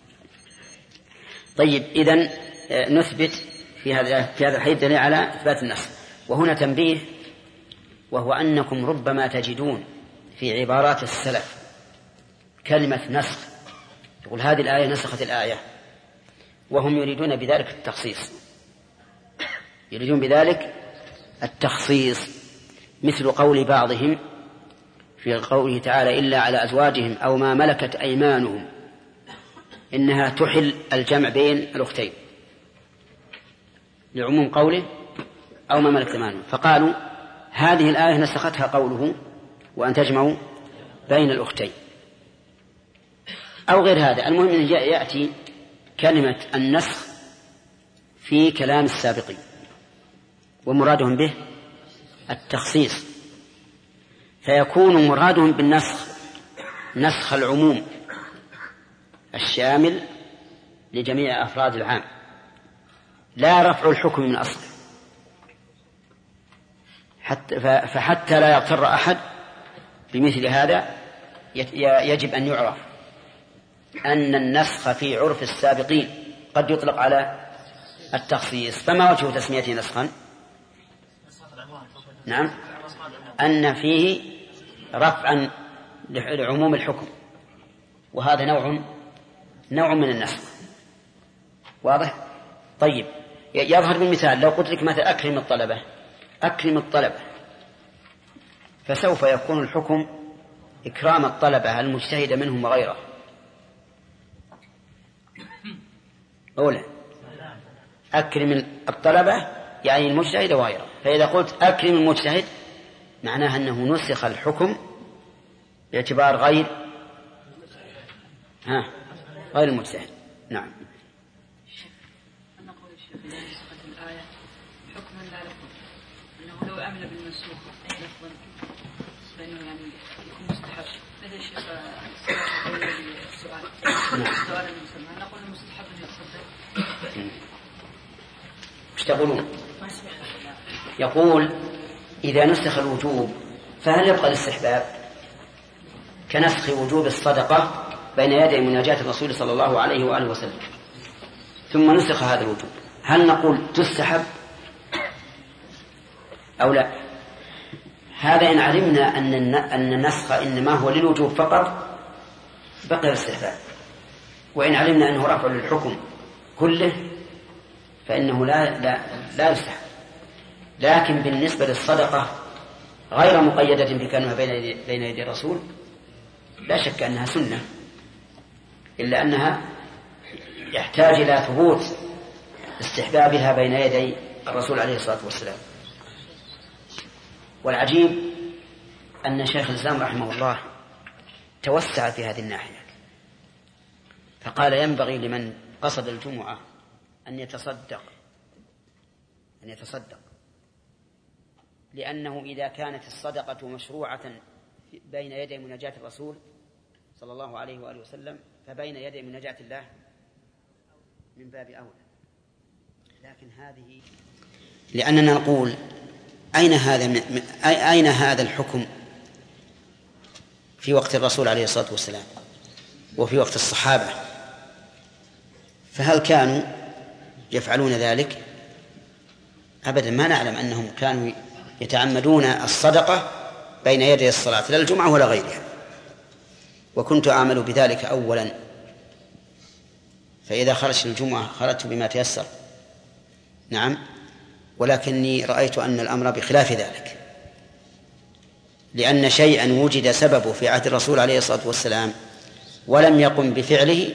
طيب، إذن نثبت في هذا الحديث دليل على إثبات النسخ. وهنا تنبيه، وهو أنكم ربما تجدون في عبارات السلف كلمة نسخ، يقول هذه الآية نسخت الآية، وهم يريدون بذلك التخصيص، يريدون بذلك التخصيص، مثل قول بعضهم في قوله تعالى إلا على أزواجهم أو ما ملكت أيمانهم إنها تحل الجمع بين الأختين، لعموم قوله أو ما ملكت أيمانهم، فقالوا هذه الآية نسختها قوله وأن تجمعوا بين الأختين، أو غير هذا. المهم أن يأتي كلمة النسخ في كلام السابقين، ومرادهم به التخصيص، فيكون مرادهم بالنسخ نسخ العموم الشامل لجميع أفراد العام، لا رفع الحكم من أصله، فحتى لا يغتر أحد بمثل هذا يجب أن يعرف أن النسخ في عرف السابقين قد يطلق على التخصيص. فما وجه تسميته نسخا؟ نعم، أن فيه رفعا لعموم الحكم، وهذا نوع من النسخ. واضح؟ طيب، يظهر بالمثال لو قلت لك مثلا أكرم الطلبة، فسوف يكون الحكم إكرام الطلبة المجتهد منهم وغيره، أولا أكرم الطلبة يعني المجتهد وغيره، فإذا قلت أكرم المجتهد معناها أنه نسخ الحكم باعتبار غير المجتهد. نعم. أنا أقول الشيخ إذا نسخت الآية حكما لا لفظا، أنه لو عمل بالمنسوخ لفظا فإنه يعني يكون مستحب. مثل الشيخ السؤال المسمى نقول مستحب للتصدق. ايش تقولون؟ يقول إذا نسخ الوجوب فهل يبقى الاستحباب كنسخ وجوب الصدقة بين يدي مناجاة الرسول صلى الله عليه وآله وسلم، ثم نسخ هذا الوجوب، هل نقول تستحب أو لا؟ هذا إن علمنا أن النسخ إنما هو للوجوب فقط بقي الاستحباب، وإن علمنا أنه رفع للحكم كله فإنه لا يستحب. لكن بالنسبة للصدقة غير مقيدة بكونها بين يدي الرسول لا شك أنها سنة، إلا أنها يحتاج إلى ثبوت استحبابها بين يدي الرسول عليه الصلاة والسلام. والعجيب أن شيخ الإسلام رحمه الله توسع في هذه الناحية، فقال ينبغي لمن قصد الجمعة أن يتصدق لأنه إذا كانت الصدقة مشروعة بين يدي مناجاة الرسول صلى الله عليه وآله وسلم فبين يدي مناجاة الله من باب أولى. لكن هذه لأننا نقول أين هذا الحكم في وقت الرسول عليه الصلاة والسلام وفي وقت الصحابة؟ فهل كانوا يفعلون ذلك؟ أبدا، ما نعلم أنهم كانوا يتعمدون الصدقة بين يدي الصلاة لا الجمعة ولا غيرها، وكنت أعمل بذلك أولا، فإذا خرجت الجمعة خرجت بما تيسر. نعم، ولكني رأيت أن الأمر بخلاف ذلك، لأن شيئا وجد سببه في عهد الرسول عليه الصلاة والسلام ولم يقم بفعله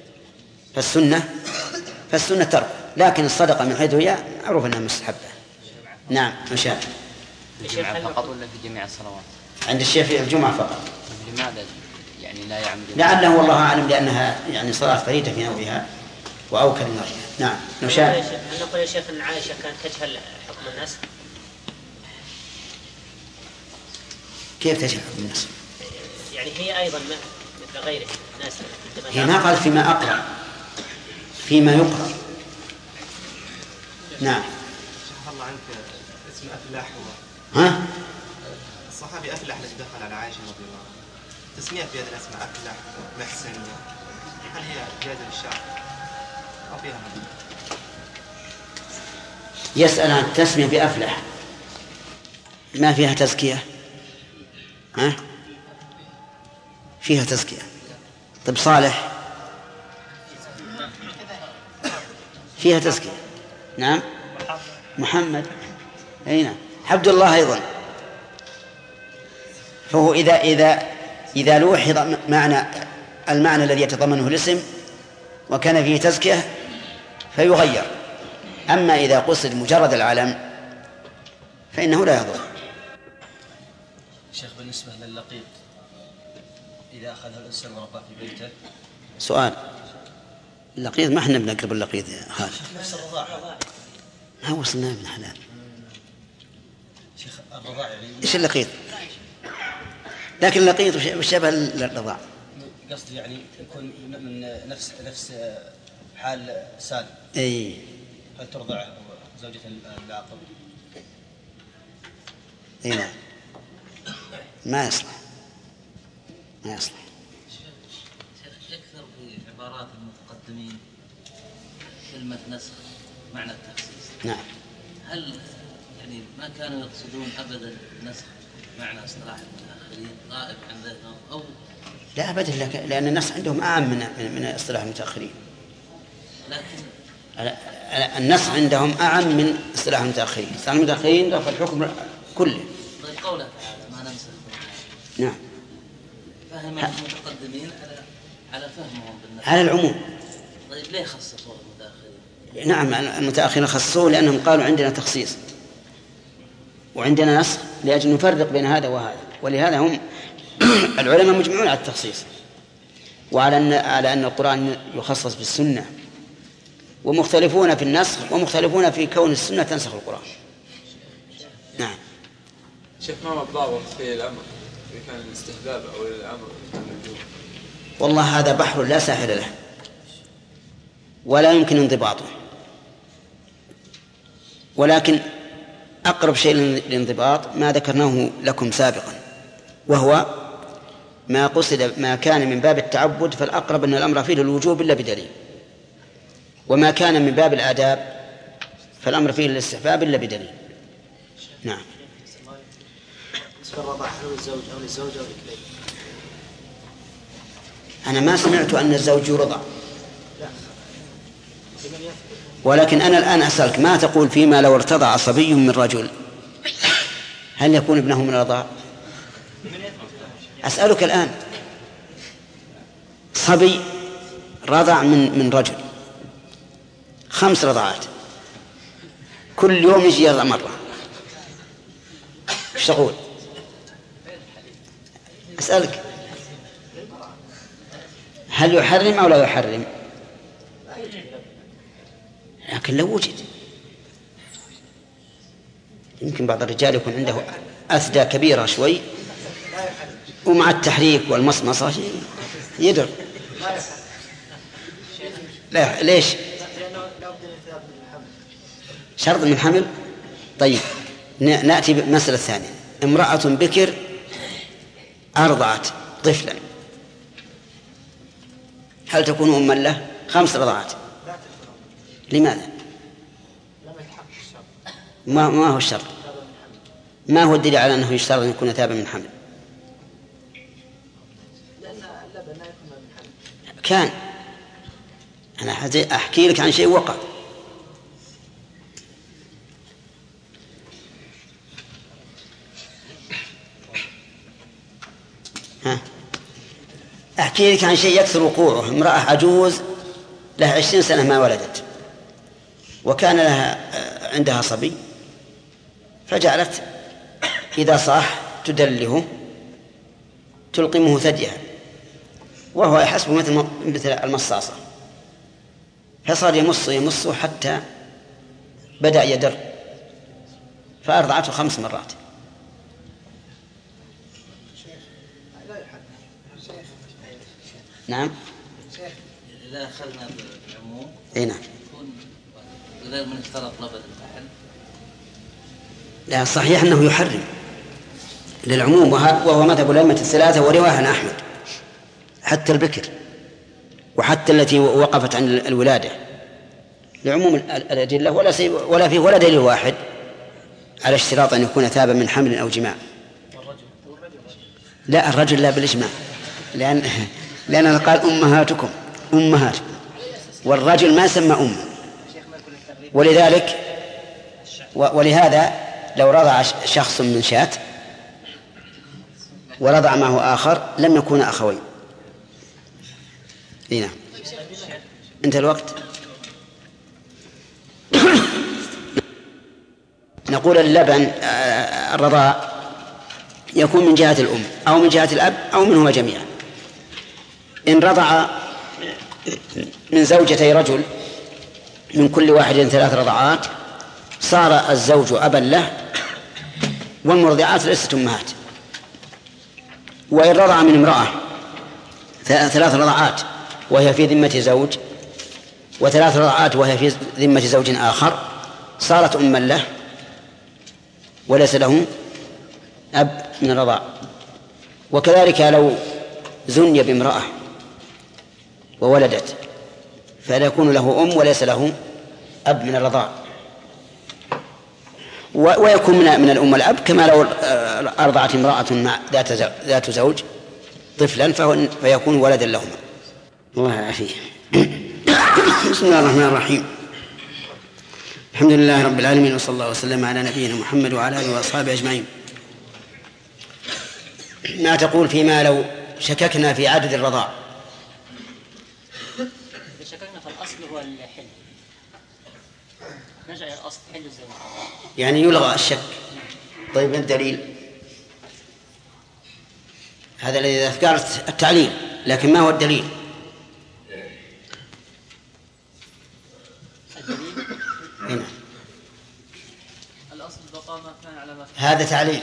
فالسنة ترك، لكن الصدقة من حيث هي معروف أنها مستحبة. نعم. مشاهد الجمعة فقط ولا في جميع الصلوات؟ عند الشيخ في الجمعة فقط. لماذا يعني لا يعمل؟ لعله والله أعلم لأنها يعني صلاة فريدة في نوعها وأوكل من غيرها. نعم. مشاهد. هل نقول يا شيخ أن عائشة كانت تجهل حكم النسخ؟ كيف تجب حكم النسخ؟ يعني هي أيضا مثل غيره ناس. هي ما قال فيما أقرأ، فيما يقرأ. نعم. شيخ الله عنك اسم أفلح ها؟ الصحابي أفلح الذي دخل على عائشة رضي الله عنها، تسمية في هذه الأسماء أفلح محسن، هل هي جائزة للشعب أو فيها مدى؟ يسأل عن التسمية بأفلح ما فيها تزكية؟ ها؟ فيها تزكية. طيب صالح فيها تزكية. نعم. محمد أي نعم. عبد الله أيضا. فهو إذا لوحظ المعنى الذي يتضمنه الاسم وكان فيه تزكية فيغير. أما إذا قصد مجرد العلم فإنه لا يضر. شيخ بالنسبة لللقيط إذا أخذه الإنسان ورباه في بيته. سؤال اللقيط ما احنا بنقرب اللقيط يا خالد. نفس الرضاعة. ما وصلنا ابن حلال. شيخ الرضاعة يعني إيش اللقيط؟ لكن اللقيط وشبه الرضاع. قصدي يعني يكون من نفس حال سالم. أي. هل ترضعه زوجة العاقل؟ أي نعم. ما يصلح. شيخ يكثر في عبارات المتقدمين كلمة نسخ معنى التخصيص. نعم. هل يعني ما كانوا يقصدون أبدا نسخ معنى اصطلاح المتأخرين غائب عن ذهنهم أو لا أبدا، لأن النسخ عندهم أعم من اصطلاح المتأخرين. لكن النسخ عندهم أعم من اصطلاح المتأخرين. اصطلاح المتأخرين رفع الحكم كله. طيب قوله تعالى ما ننسخ. نعم. فهم المتقدمين على فهمهم بالنسخ. على العموم. طيب ليه خصصوا المتأخرين؟ نعم المتأخرين خصصوه لأنهم قالوا عندنا تخصيص وعندنا نسخ لأجل نفرق بين هذا وهذا، ولهذا هم العلماء مجمعون على التخصيص وعلى أن القرآن يخصص بالسنة، ومختلفون في النسخ ومختلفون في كون السنة تنسخ القرآن. نعم. شيخ ما هو الضابط في الأمر إذا كان الاستحباب أو الأمر؟ والله هذا بحر لا ساحل له ولا يمكن انضباطه، ولكن أقرب شيء للانضباط ما ذكرناه لكم سابقا، وهو ما كان من باب التعبد فالأقرب أن الأمر فيه للوجوب إلا بدليل، وما كان من باب الآداب فالأمر فيه للاستحباب إلا بدليل. نعم. الرضاعة هل للزوج أو للزوجة أو للكليب؟ أنا ما سمعت أن الزوج يرضع، ولكن أنا الآن أسألك ما تقول فيما لو ارتضع صبي من رجل هل يكون ابنه من الرضاع؟ أسألك الآن صبي رضع من رجل 5 رضعات كل يوم يجي يرضع مرة، ايش تقول؟ أسألك هل يحرم أو لا يحرم؟ لكن لو وجد يمكن بعض الرجال يكون عنده أثدى كبيرة شوي ومع التحريك والمصمصة يدر. لا ليش؟ شرط من حمل. طيب نأتي بمسألة ثانية. امرأة بكر أرضعت طفلا هل تكون أما له 5 رضعات؟ لماذا؟ ما هو الشرط؟ ما هو الدليل على أنه يشترط أن يكون تابا من حمل؟ كان أنا أحكي لك عن شيء وقع. أحكي لك عن شيء يكثر وقوعه. امرأة عجوز لها 20 سنة ما ولدت، وكان لها عندها صبي، فجعلت إذا صاح تدلهه تلقمه ثديها وهو يحسب مثل المصاصة، فصار يمص حتى بدأ يدر، فأرضعته 5 مرات. نعم. إذا أخذنا بالعموم أي نعم. غير من افترض لبن الفحل. لا صحيح أنه يحرم للعموم، وهو مذهب الأئمة الثلاثة ورواية عن أحمد، حتى البكر وحتى التي وقفت عن الولادة لعموم الأدلة، ولا فيه ولا دليل واحد على اشتراط أن يكون ثابا من حمل أو جماع. لا الرجل لا بالإجماع، لأن قال أمهاتكم والرجل ما سمى ولهذا لو رضع شخص من شاة ورضع معه آخر لم يكون أخوين. نعم. انتهى الوقت. نقول اللبن الرضاع يكون من جهة الأم أو من جهة الأب أو منهما جميعا. إن رضع من زوجتي رجل من كل واحد 3 رضعات صار الزوج أبا له، والمرضعات ليست أمهات. وإن رضع من امرأة 3 رضعات وهي في ذمة زوج و3 رضعات وهي في ذمة زوج آخر صارت أما له وليس له أب من الرضاع. وكذلك لو زني بامرأة وولدت فلا يكون له أم وليس له أب من الرضاع، ويكون من الأم والأب كما لو أرضعت امرأة ذات زوج طفلا فيكون ولدا لهما. الله يعافيه. بسم الله الرحمن الرحيم. الحمد لله رب العالمين، وصلى الله وسلم على نبينا محمد وعلى آله وأصحابه أجمعين. ما تقول فيما لو شككنا في عدد الرضاع؟ إذا شككنا فالأصل هو الحل، نرجع إلى الأصل حل الزوج، يعني يلغى الشك. طيب الدليل؟ هذا الذي ذكرت التعليل، لكن ما هو الدليل؟ هنا الأصل بقاء ما كان على ما كان. هذا تعليل.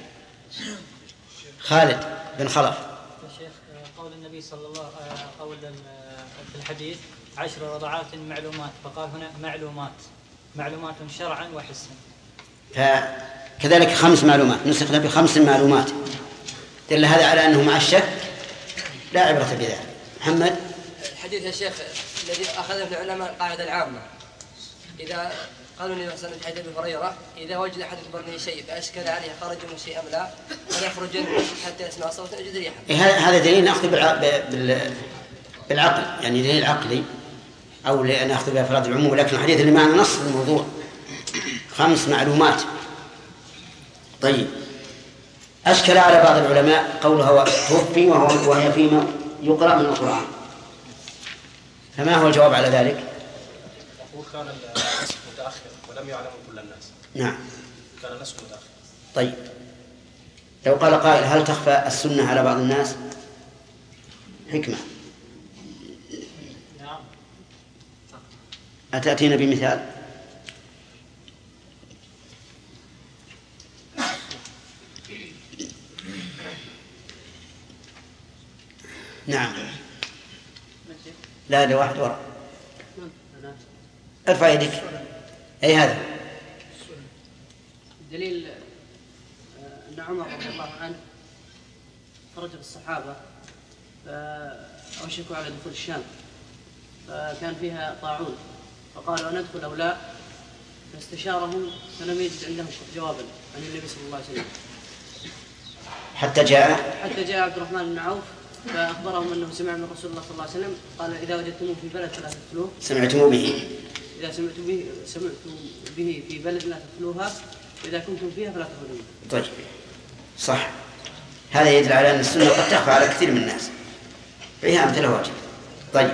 خالد بن خلف. شيخ قول النبي صلى الله قول في الحديث 10 رضعات معلومات، فقال هنا معلومات شرعا وحسا. فكذلك 5 معلومات نسخنا ب5 معلومات، دل هذا على أنه مع الشك لا عبرة بذلك. محمد. الحديث يا شيخ الذي أخذه ابن العلماء القاعدة العامة، إذا قالوا النبي صلى الله عليه وسلم حديث أبي هريرة إذا وجد أحد بطنه شيء فأشكل عليه خرج من شيء أم لا فليخرج حتى يسمع صوتا يجد ريحا. هذا دليل نأخذ بالعقل، يعني دليل عقلي، أو نأخذ بأفراد العموم، لكن الحديث اللي معنا نص الموضوع 5 معلومات. طيب أشكل على بعض العلماء قولها توفي وهي فيما يقرأ من القرآن، فما هو الجواب على ذلك؟ يقول كان النسخ متأخر ولم يعلم كل الناس. نعم كان النسخ متأخر. طيب لو قال قائل هل تخفى السنة على بعض الناس؟ حكمة. نعم. أتأتينا بمثال؟ نعم. لا لواحد وراء. ارفع يدك. أي هذا دليل أن عمر رضي الله عنه خرج بالصحابة فأوشكوا على دخول الشام، فكان فيها طاعون فقالوا ندخل أو لا، فاستشارهم فلم يجد عندهم جوابا عن النبي صلى الله عليه وسلم حتى جاء عبد الرحمن بن عوف فأخبرهم أنه سمع من رسول الله صلى الله عليه وسلم قال إذا وجدتموه في بلد فلا تدخلوه. سمعتم به. إذا سمعتم به في بلد لا تدخلوها، وإذا كنتم فيها فلا تخرجون. طيب صح. هذا يدل على أن السنة قد تخفى على كثير من الناس، فيها أمثلة واجب. طيب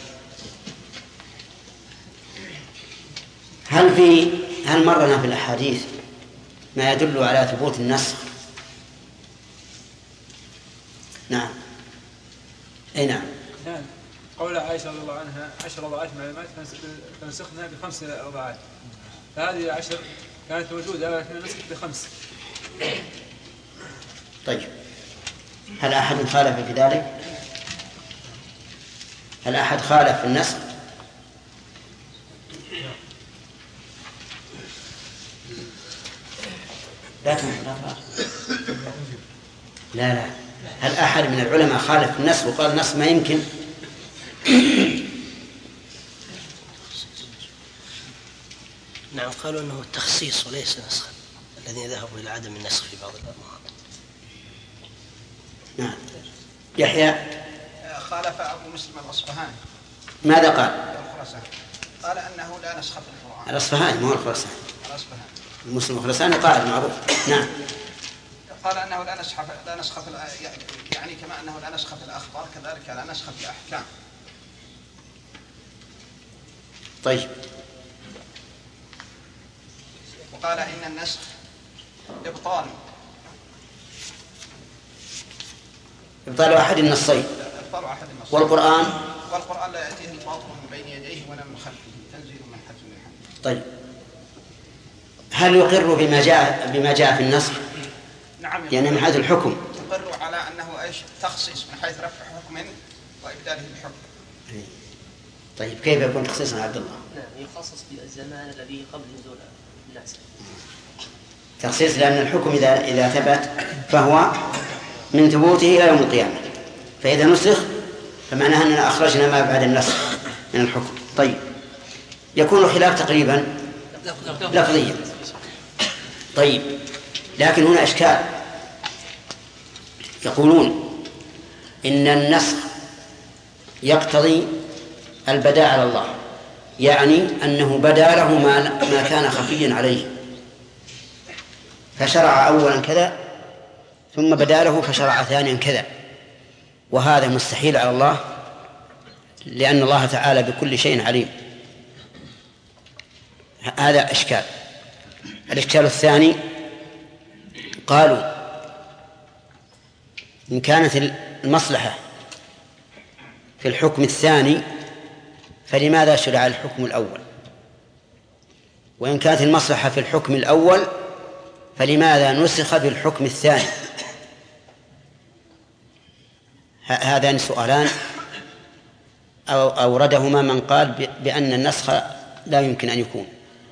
هل مرنا في الأحاديث ما يدل على ثبوت النسخ؟ نعم. أي نعم. قول عائشة رضي الله عنها 10 رضعات معلومات فنسخنا ب5 رضعات، فهذه 10 كانت موجودة لكن نسخت ب5. طيب هل أحد خالف في ذلك؟ هل أحد خالف في النسخ؟ لا هل أحد من العلماء خالف في النسخ وقال النسخ ما يمكن؟ نعم، قالوا أنه التخصيص وليس نسخا، الذين ذهبوا إلى عدم النسخ في بعض الأمراض. نعم. يحيى خالف أبو مسلم الأصفهاني. ماذا قال؟ قال أنه لا نسخ في القرآن. الأصفهاني مو الخراساني. المسلم الخراساني قال معروف. نعم. قال أنه لا نسخ في يعني كما أنه لا نسخ في الأخبار كذلك لا نسخ في الأحكام. طيب. وقال إن النسخ إبطال أحد النصين. والقرآن لا يأتيه الباطل من بين يديه ولا من خلفه تنزيل من حكيم حميد. طيب، هل يقر بما جاء في النسخ؟ نعم، يعني من حيث الحكم يقر على أنه إيش تخصيص من حيث رفع حكم وإبداله الحكم. طيب، كيف يكون تخصيصا عبد الله؟ نعم، يخصص بالزمان الذي قبل نزول الناس. تخصيص لأن الحكم إذا ثبت فهو من ثبوته إلى يوم القيامة، فإذا نسخ فمعناها أننا أخرجنا ما بعد النسخ من الحكم. طيب، يكون الخلاف تقريبا لفظيا. طيب، لكن هنا إشكال. يقولون إن النسخ يقتضي البداء على الله، يعني أنه بدا له ما كان خفيا عليه، فشرع أولا كذا ثم بدا له فشرع ثانيا كذا، وهذا مستحيل على الله لأن الله تعالى بكل شيء عليم. هذا إشكال. الإشكال الثاني، قالوا إن كانت المصلحة في الحكم الثاني فلماذا شرع الحكم الأول؟ وإن كانت المصلحة في الحكم الأول فلماذا نسخ بالحكم الثاني؟ هذان سؤالان أوردهما من قال بأن النسخ لا يمكن أن يكون.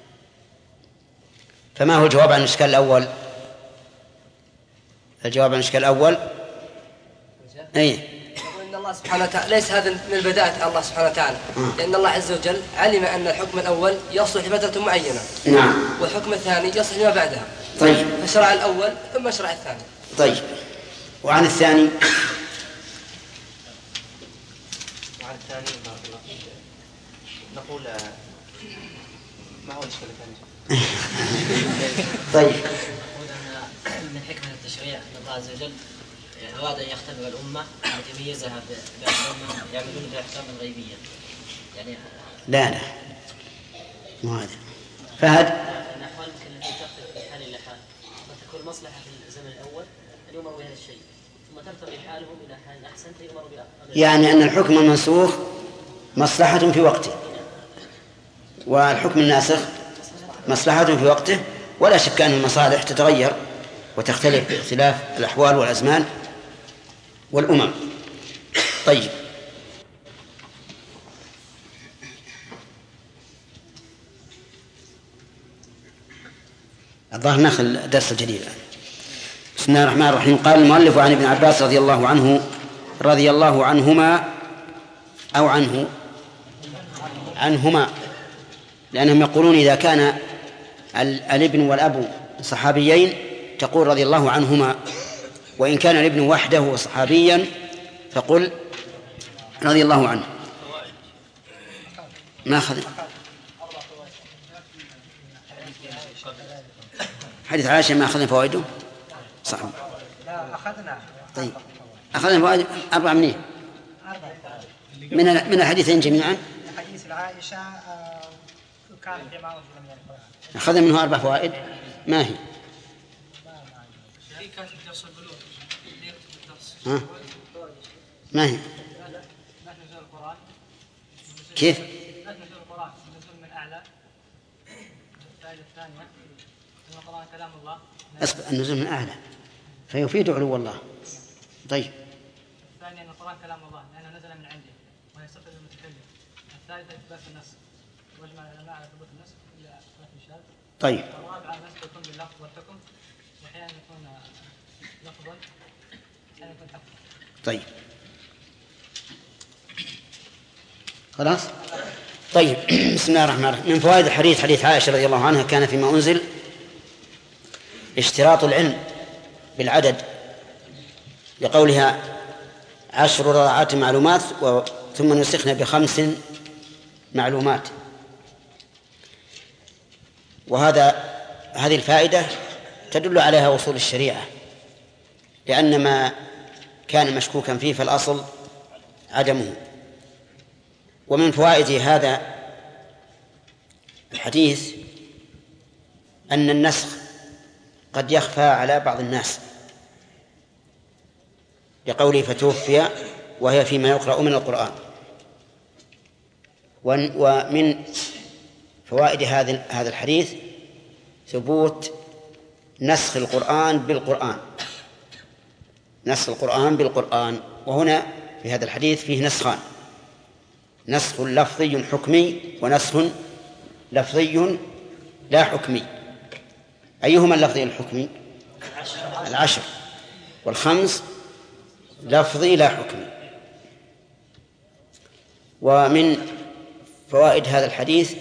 فما هو الجواب عن الإشكال الأول؟ الجواب عن الإشكال الأول أي إن الله سبحانه وتعالى ليس هذا من البداءة الله سبحانه وتعالى، لأن الله عز وجل علم أن الحكم الأول يصلح لفترة معينة. نعم. والحكم الثاني يصلح لما بعدها. طيب. فشرع الأول ثم شرع الثاني. طيب، وعن الثاني؟ وعن الثاني نقول ما هو الإشكال الثاني؟ طيب. من حكمة التشريع أن الله عز وجل أراد أن يختبر الأمة التي ميزها بأنهم يعملون بالأحكام الغيبية. يعني لا مو هذا. فهد. الأحوال التي تختلف من حال إلى حال، وتكون المصلحة في الزمن الأول أن يؤمر بهذا الشيء، ثم ترتقي حالهم إلى حال أحسن فيؤمر بأقل. يعني أن الحكم المنسوخ مصلحة في وقته، والحكم الناسخ مصلحة في وقته، ولا شك أن المصالح تتغير وتختلف باختلاف الأحوال والأزمان والأمم. طيب، الظاهر ناخذ الدرس الجديد. بسم الله الرحمن الرحيم. قال المؤلف عن ابن عباس رضي الله عنهما أو عنهما، لأنهم يقولون إذا كان الابن والأب صحابيين تقول رضي الله عنهما، وإن كان الابن وحده صحابيا فقل رضي الله عنه. ما أخذ حديث عائشة ما أخذنا فوائده صح؟ لا أخذنا. طيب، أخذنا فوائد 4 منين؟ من الحديثين جميعا. حديث عائشة كان فيما أنزل من القرآن. أخذنا منه 4 فوائد. ما هي؟ ها؟ ما هي؟ كيف؟ نزول القرآن نزول من أعلى. الفائدة الثانية أن القرآن كلام الله. النزول من أعلى فيفيد علو الله. طيب. الثانية أن القرآن كلام الله لأنه نزل من عنده، وهي صفة المتكلم. الثالثة إثبات النسخ، واجمع العلماء على ثبوت النسخ إلا ثلاث شاذ. طيب. الرابعة النسخ يكون باللفظ والحكم، وأحيانا يكون لفظا، أحيانا يكون حكما. طيب خلاص. طيب بسم الله الرحمن الرحيم. من فوائد الحديث حديث عائشة رضي الله عنها كان فيما أنزل اشتراط العلم بالعدد، لقولها 10 رضعات معلومات ثم نسخنا ب5 معلومات. هذه الفائدة تدل عليها أصول الشريعة، لأن ما كان مشكوكا فيه فالأصل عدمه. ومن فوائد هذا الحديث أن النسخ قد يخفى على بعض الناس، لقوله فتوفي وهي فيما يقرأ من القرآن. ومن فوائد هذا الحديث ثبوت نسخ القرآن بالقرآن، نسخ القرآن بالقرآن. وهنا في هذا الحديث فيه نسخان: نسخ لفظي حكمي ونسخ لفظي لا حكمي. أيهما اللفظي الحكمي؟ 10، وال5 لفظي لا حكمي. ومن فوائد هذا الحديث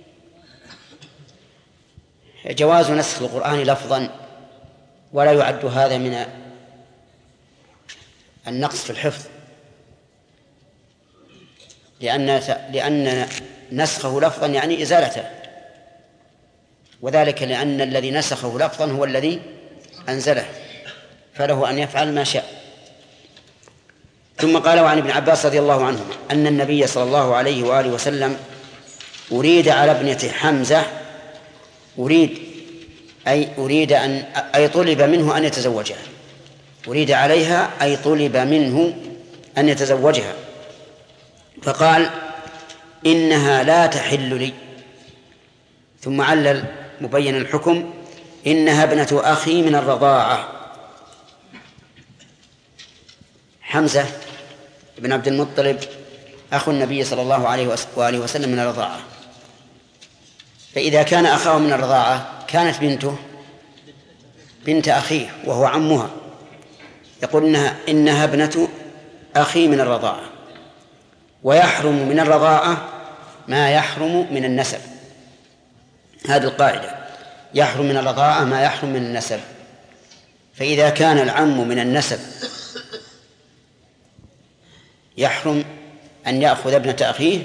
جواز نسخ القرآن لفظا، ولا يعد هذا من النقص في الحفظ، لأن نسخه لفظا يعني إزالته، وذلك لأن الذي نسخه لفظا هو الذي أنزله، فله أن يفعل ما شاء. ثم قال: وعن ابن عباس رضي الله عنهما أن النبي صلى الله عليه وآله وسلم أريد على ابنة حمزة، أي طلب منه أن يتزوجها، أريد عليها أي طلب منه أن يتزوجها، فقال: إنها لا تحل لي. ثم علل مبين الحكم: إنها ابنة أخي من الرضاعة. حمزة بن عبد المطلب أخو النبي صلى الله عليه وآله وسلم من الرضاعة، فإذا كان أخاه من الرضاعة كانت بنته بنت أخيه وهو عمها، يقول إنها ابنة أخي من الرضاعة. ويحرم من الرضاعة ما يحرم من النسب، هذه القاعدة: يحرم من الرضاعة ما يحرم من النسب. فإذا كان العم من النسب يحرم أن يأخذ ابنة أخيه،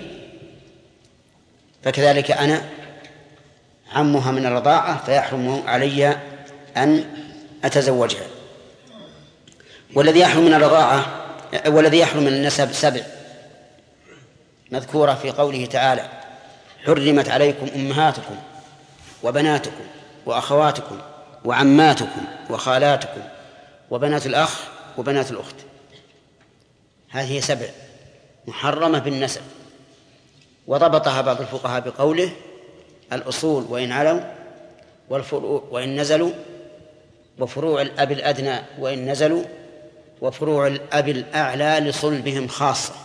فكذلك أنا عمها من الرضاعة فيحرم علي أن أتزوجها. والذي يحرم من الرضاعة والذي يحرم من النسب 7 مذكورة في قوله تعالى: حرمت عليكم أمهاتكم وبناتكم وأخواتكم وعماتكم وخالاتكم وبنات الأخ وبنات الأخت. هذه 7 محرمة بالنسب. وضبطها بعض الفقهاء بقوله: الأصول وإن علوا، والفروع وإن نزلوا، وفروع الأب الأدنى وإن نزلوا، وفروع الأب الأعلى لصلبهم خاصة.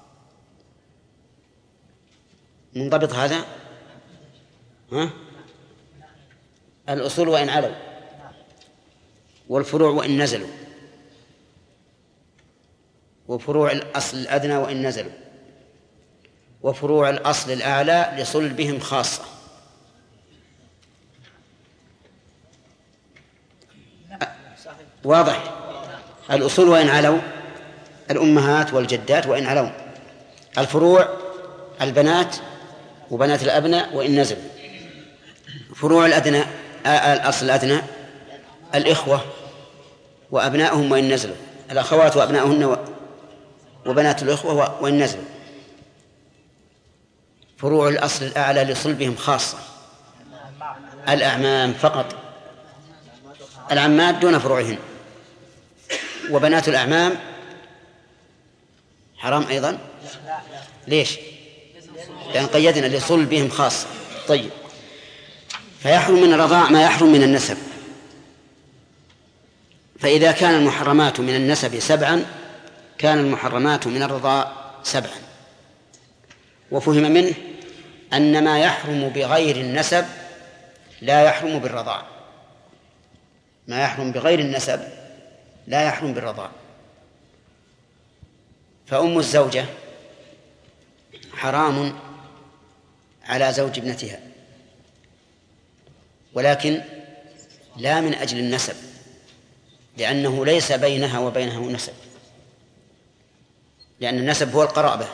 منضبط هذا؟ الأصول وإن علوا، والفروع وإن نزلوا، وفروع الأصل الأدنى وإن نزلوا، وفروع الأصل الأعلى لصلبهم خاصة. واضح؟ الأصول وإن علوا الأمهات والجدات وإن علوا، الفروع البنات وبنات الأبناء وإن نزلوا، فروع الأدنى الأصل الأدنى الإخوة وأبنائهم وإن نزلوا، الأخوات وأبنائهن وبنات الإخوة وإن نزلوا، فروع الأصل الأعلى لصلبهم خاصة الأعمام فقط، العمات دون فروعهن، وبنات الأعمام حرام أيضا. ليش؟ لأن قيدنا لصلبهم خاصة. طيب، فيحرم من الرضاع ما يحرم من النسب. فإذا كان المحرمات من النسب 7 كان المحرمات من الرضاع 7. وفهم منه أن ما يحرم بغير النسب لا يحرم بالرضاع، ما يحرم بغير النسب لا يحرم بالرضاع. فأم الزوجة حرام على زوج ابنتها، ولكن لا من أجل النسب، لأنه ليس بينها وبينه نسب، لأن النسب هو القرابة،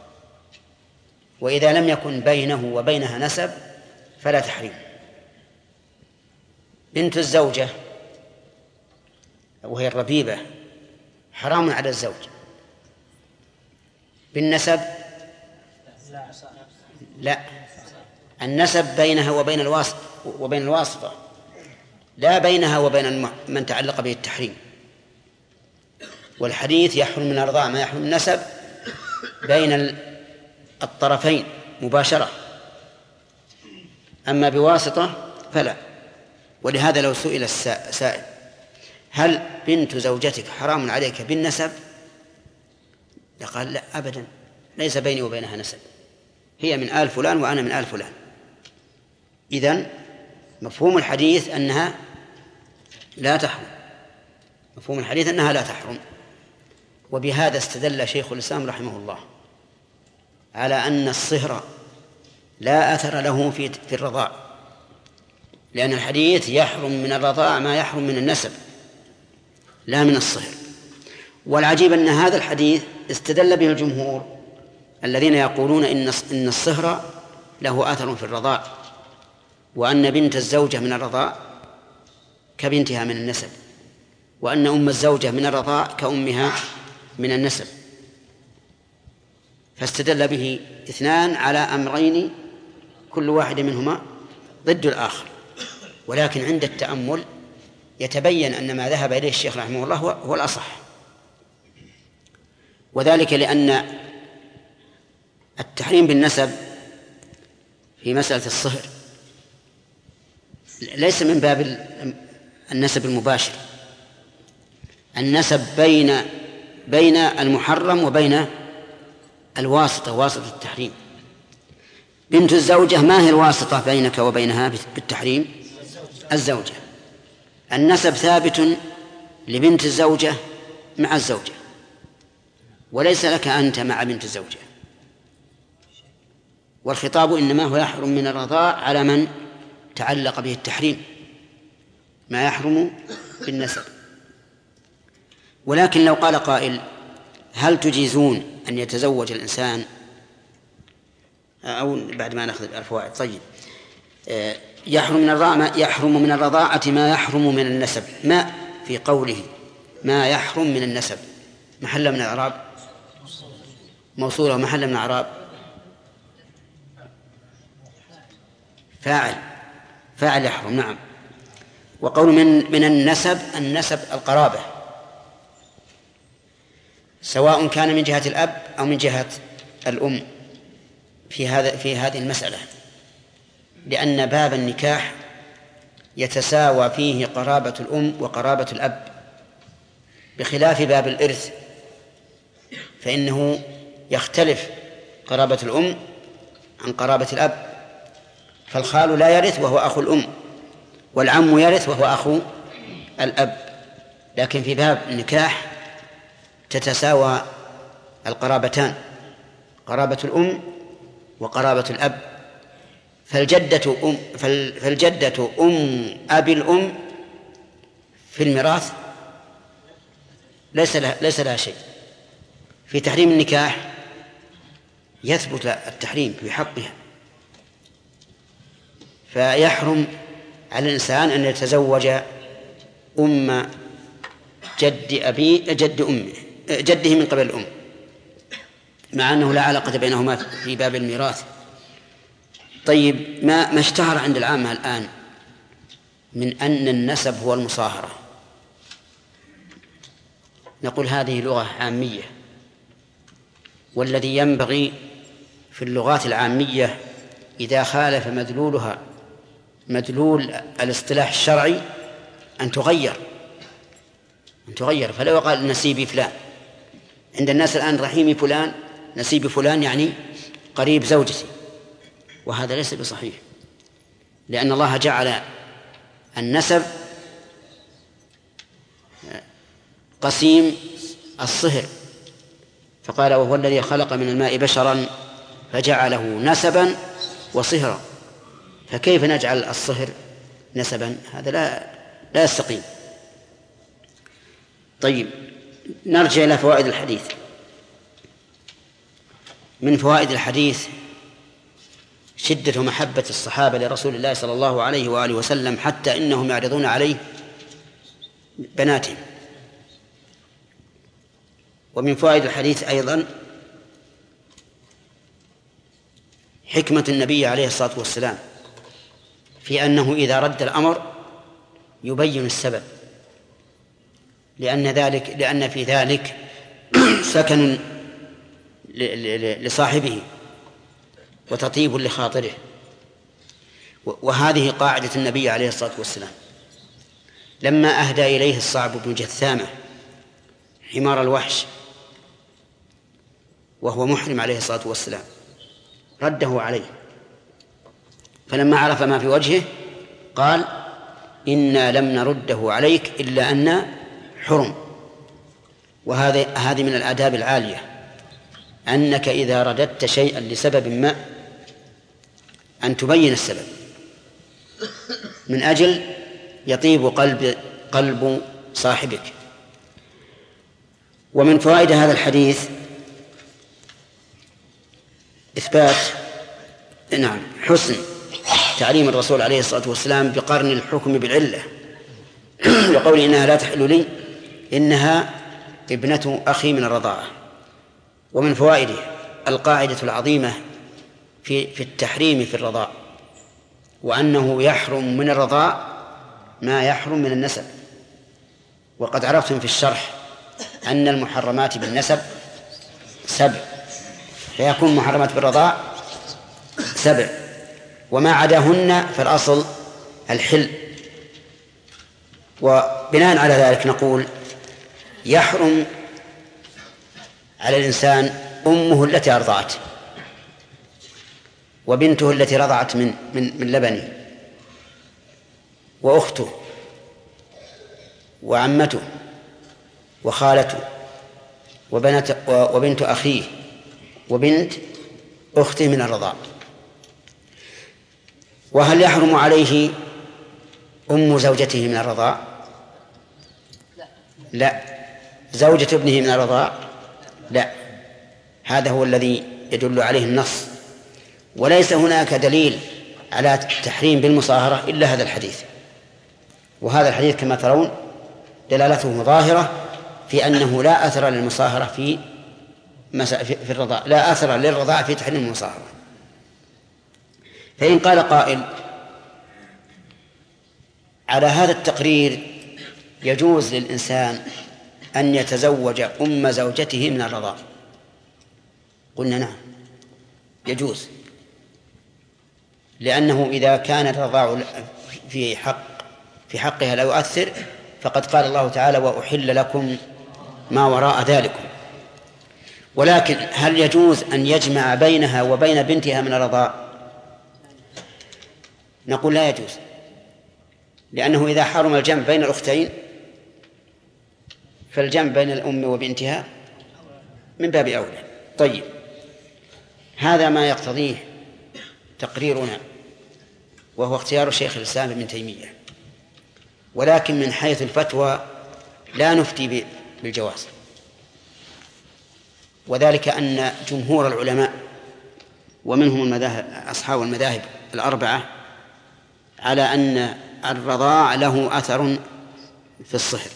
وإذا لم يكن بينه وبينها نسب فلا تحريم. بنت الزوجة وهي الربيبة حرام على الزوج بالنسب، لا، النسب بينها وبين الواسطة، لا بينها وبين من تعلق به التحريم. والحديث يحرم من الرضاع ما يحرم من النسب بين الطرفين مباشرة، أما بواسطة فلا. ولهذا لو سئل السائل هل بنت زوجتك حرام عليك بالنسب؟ لقال لا أبدا، ليس بيني وبينها نسب، هي من آل فلان وأنا من آل فلان. إذن مفهوم الحديث أنها لا تحرم، مفهوم الحديث أنها لا تحرم. وبهذا استدل شيخ الإسلام رحمه الله على أن الصهر لا أثر له في الرضاع، لأن الحديث يحرم من الرضاع ما يحرم من النسب لا من الصهر. والعجيب أن هذا الحديث استدل به الجمهور الذين يقولون إن الصهر له أثر في الرضاع، وأن بنت الزوجة من الرضاع كبنتها من النسب، وأن أم الزوجة من الرضاع كأمها من النسب. فاستدل به اثنان على أمرين كل واحد منهما ضد الآخر. ولكن عند التأمل يتبين أن ما ذهب إليه الشيخ رحمه الله هو الأصح، وذلك لأن التحريم بالنسب في مسألة الصهر ليس من باب النسب المباشر، النسب بين المحرم وبين الواسطة، واسطة التحريم. بنت الزوجة ما هي الواسطة بينك وبينها بالتحريم؟ الزوجة. النسب ثابت لبنت الزوجة مع الزوجة، وليس لك أنت مع بنت الزوجة. والخطاب إنما هو يحرم من الرضاع على من تعلق به التحريم، ما يحرم بالنسب. ولكن لو قال قائل هل تجيزون أن يتزوج الإنسان، أو بعد ما نأخذ الفوائد، طيب، يحرم من الرضاعة ما يحرم من النسب، ما في قوله ما يحرم من النسب محل من الإعراب، موصولة محل من الإعراب، فاعل يحرم، نعم. وقول من النسب القرابة، سواء كان من جهة الأب أو من جهة الأم في هذه المسألة، لأن باب النكاح يتساوى فيه قرابة الأم وقرابة الأب، بخلاف باب الإرث فإنه يختلف قرابة الأم عن قرابة الأب. فالخال لا يرث وهو أخو الأم، والعم يرث وهو أخو الأب. لكن في باب النكاح تتساوى القرابتان، قرابة الأم وقرابة الأب. فالجدة أم أبي الأم في الميراث ليس لها شيء. في تحريم النكاح يثبت التحريم في حقها، فيحرم على الإنسان أن يتزوج أم جده من قبل الأم، مع أنه لا علاقة بينهما في باب الميراث. طيب، ما اشتهر عند العامة الآن من أن النسب هو المصاهرة، نقول هذه لغة عامية، والذي ينبغي في اللغات العامية إذا خالف مدلولها مدلول الاصطلاح الشرعي أن تغير. فلو قال نسيبي فلان، عند الناس الآن رحيمي فلان، نسيبي فلان يعني قريب زوجتي، وهذا ليس بصحيح، لأن الله جعل النسب قسيم الصهر، فقال وهو الذي خلق من الماء بشرا فجعله نسبا وصهرا، فكيف نجعل الصهر نسبا؟ هذا لا يستقيم. طيب، نرجع إلى فوائد الحديث. من فوائد الحديث شدة محبة الصحابة لرسول الله صلى الله عليه وآله وسلم، حتى إنهم يعرضون عليه بناتهم. ومن فوائد الحديث أيضا حكمة النبي عليه الصلاة والسلام في أنه إذا رد الأمر يبين السبب، لأن في ذلك سكن لصاحبه وتطيب لخاطره. وهذه قاعدة النبي عليه الصلاة والسلام. لما أهدى إليه الصعب بن جثامة حمار الوحش وهو محرم عليه الصلاة والسلام رده عليه، فلما عرف ما في وجهه قال إنا لم نرده عليك إلا أن حرم. وهذه من الآداب العالية، أنك إذا رددت شيئا لسبب ما أن تبين السبب من أجل يطيب قلب صاحبك. ومن فوائد هذا الحديث إثبات حسن تعليم الرسول عليه الصلاة والسلام بقرن الحكم بالعلة، يقول إنها لا تحل لي، إنها ابنة أخي من الرضاعة. ومن فوائده القاعدة العظيمة في التحريم في الرضاع، وأنه يحرم من الرضاع ما يحرم من النسب. وقد عرفتم في الشرح أن المحرمات بالنسب 7، فيكون محرمات بالرضاع 7، وما عداهن فالأصل الحل. وبناء على ذلك نقول يحرم على الإنسان أمه التي أرضعته، وبنته التي رضعت من لبنه، وأخته، وعمته، وخالته، وبنت أخيه، وبنت أخته من الرضاع. وهل يحرم عليه أم زوجته من الرضاع؟ لا. زوجة ابنه من الرضاع؟ لا. هذا هو الذي يدل عليه النص، وليس هناك دليل على التحريم بالمصاهرة إلا هذا الحديث. وهذا الحديث كما ترون دلالته ظاهرة في أنه لا أثر للمصاهرة في الرضاع، لا أثر للرضاع في تحريم المصاهرة. فإن قال قائل على هذا التقرير يجوز للإنسان أن يتزوج أم زوجته من الرضاع، قلنا نعم يجوز، لأنه إذا كان الرضاع في حقها لا يؤثر، فقد قال الله تعالى وأحل لكم ما وراء ذلكم. ولكن هل يجوز أن يجمع بينها وبين بنتها من الرضاع؟ نقول لا يجوز، لأنه إذا حرم الجمع بين الأختين فالجمع بين الأم وبنتها من باب أولى. طيب، هذا ما يقتضيه تقريرنا، وهو اختيار شيخ الإسلام ابن تيمية. ولكن من حيث الفتوى لا نفتي بالجواز، وذلك أن جمهور العلماء ومنهم أصحاب المذاهب الأربعة على أن الرضاع له أثر في الصهر،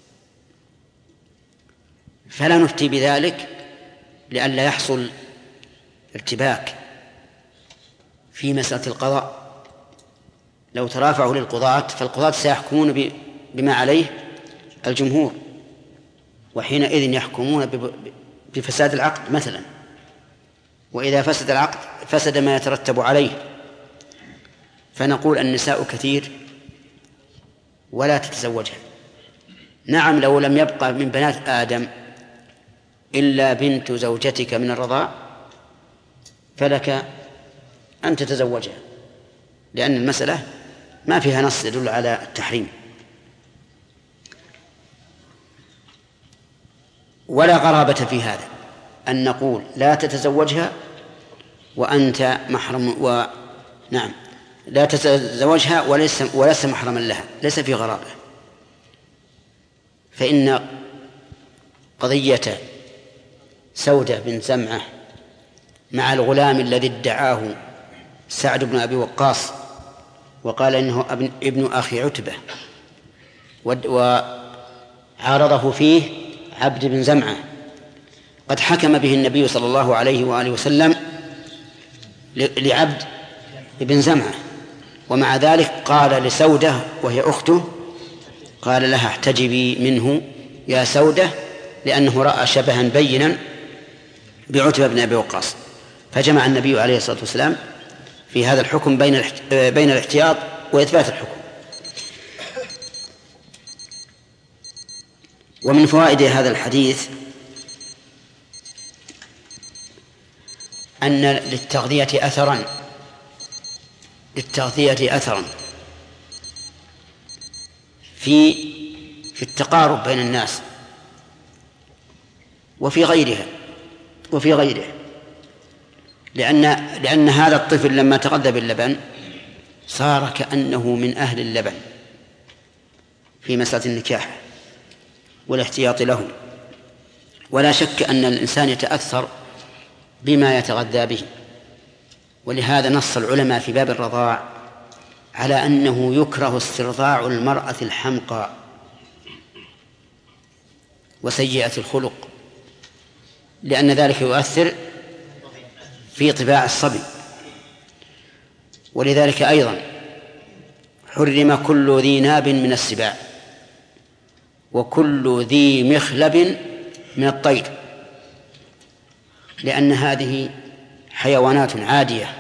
فلا نفتي بذلك لئلا يحصل ارتباك في مسألة القضاء. لو ترافعوا للقضاة فالقضاة سيحكمون بما عليه الجمهور، وحينئذ يحكمون بفساد العقد مثلا، وإذا فسد العقد فسد ما يترتب عليه. فنقول النساء كثير ولا تتزوجها. نعم، لو لم يبقى من بنات آدم إلا بنت زوجتك من الرضاع فلك أن تتزوجها، لأن المسألة ما فيها نص يدل على التحريم. ولا غرابة في هذا أن نقول لا تتزوجها وأنت محرم، ونعم لا تتزوجها ولست محرما لها، ليس في غرابة. فإن قضية سودة بن زمعة مع الغلام الذي ادعاه سعد بن أبي وقاص وقال إنه ابن أخي عتبة وعارضه فيه عبد بن زمعة، قد حكم به النبي صلى الله عليه وآله وسلم لعبد بن زمعة، ومع ذلك قال لسودة وهي أخته، قال لها احتجبي منه يا سودة، لأنه رأى شبها بينا بعتبة بن أبي وقاص. فجمع النبي عليه الصلاة والسلام في هذا الحكم بين الاحتياط وإثبات الحكم. ومن فوائد هذا الحديث أن للتغذية أثرا في التقارب بين الناس وفي غيره، لأن هذا الطفل لما تغذى باللبن صار كأنه من أهل اللبن في مسألة النكاح والاحتياط له. ولا شك أن الإنسان يتأثر بما يتغذى به، ولهذا نص العلماء في باب الرضاع على أنه يكره استرضاع المرأة الحمقى وسيئة الخلق، لأن ذلك يؤثر في طباع الصبي. ولذلك أيضا حرم كل ذي ناب من السباع وكل ذي مخلب من الطير، لأن هذه حيوانات عادية،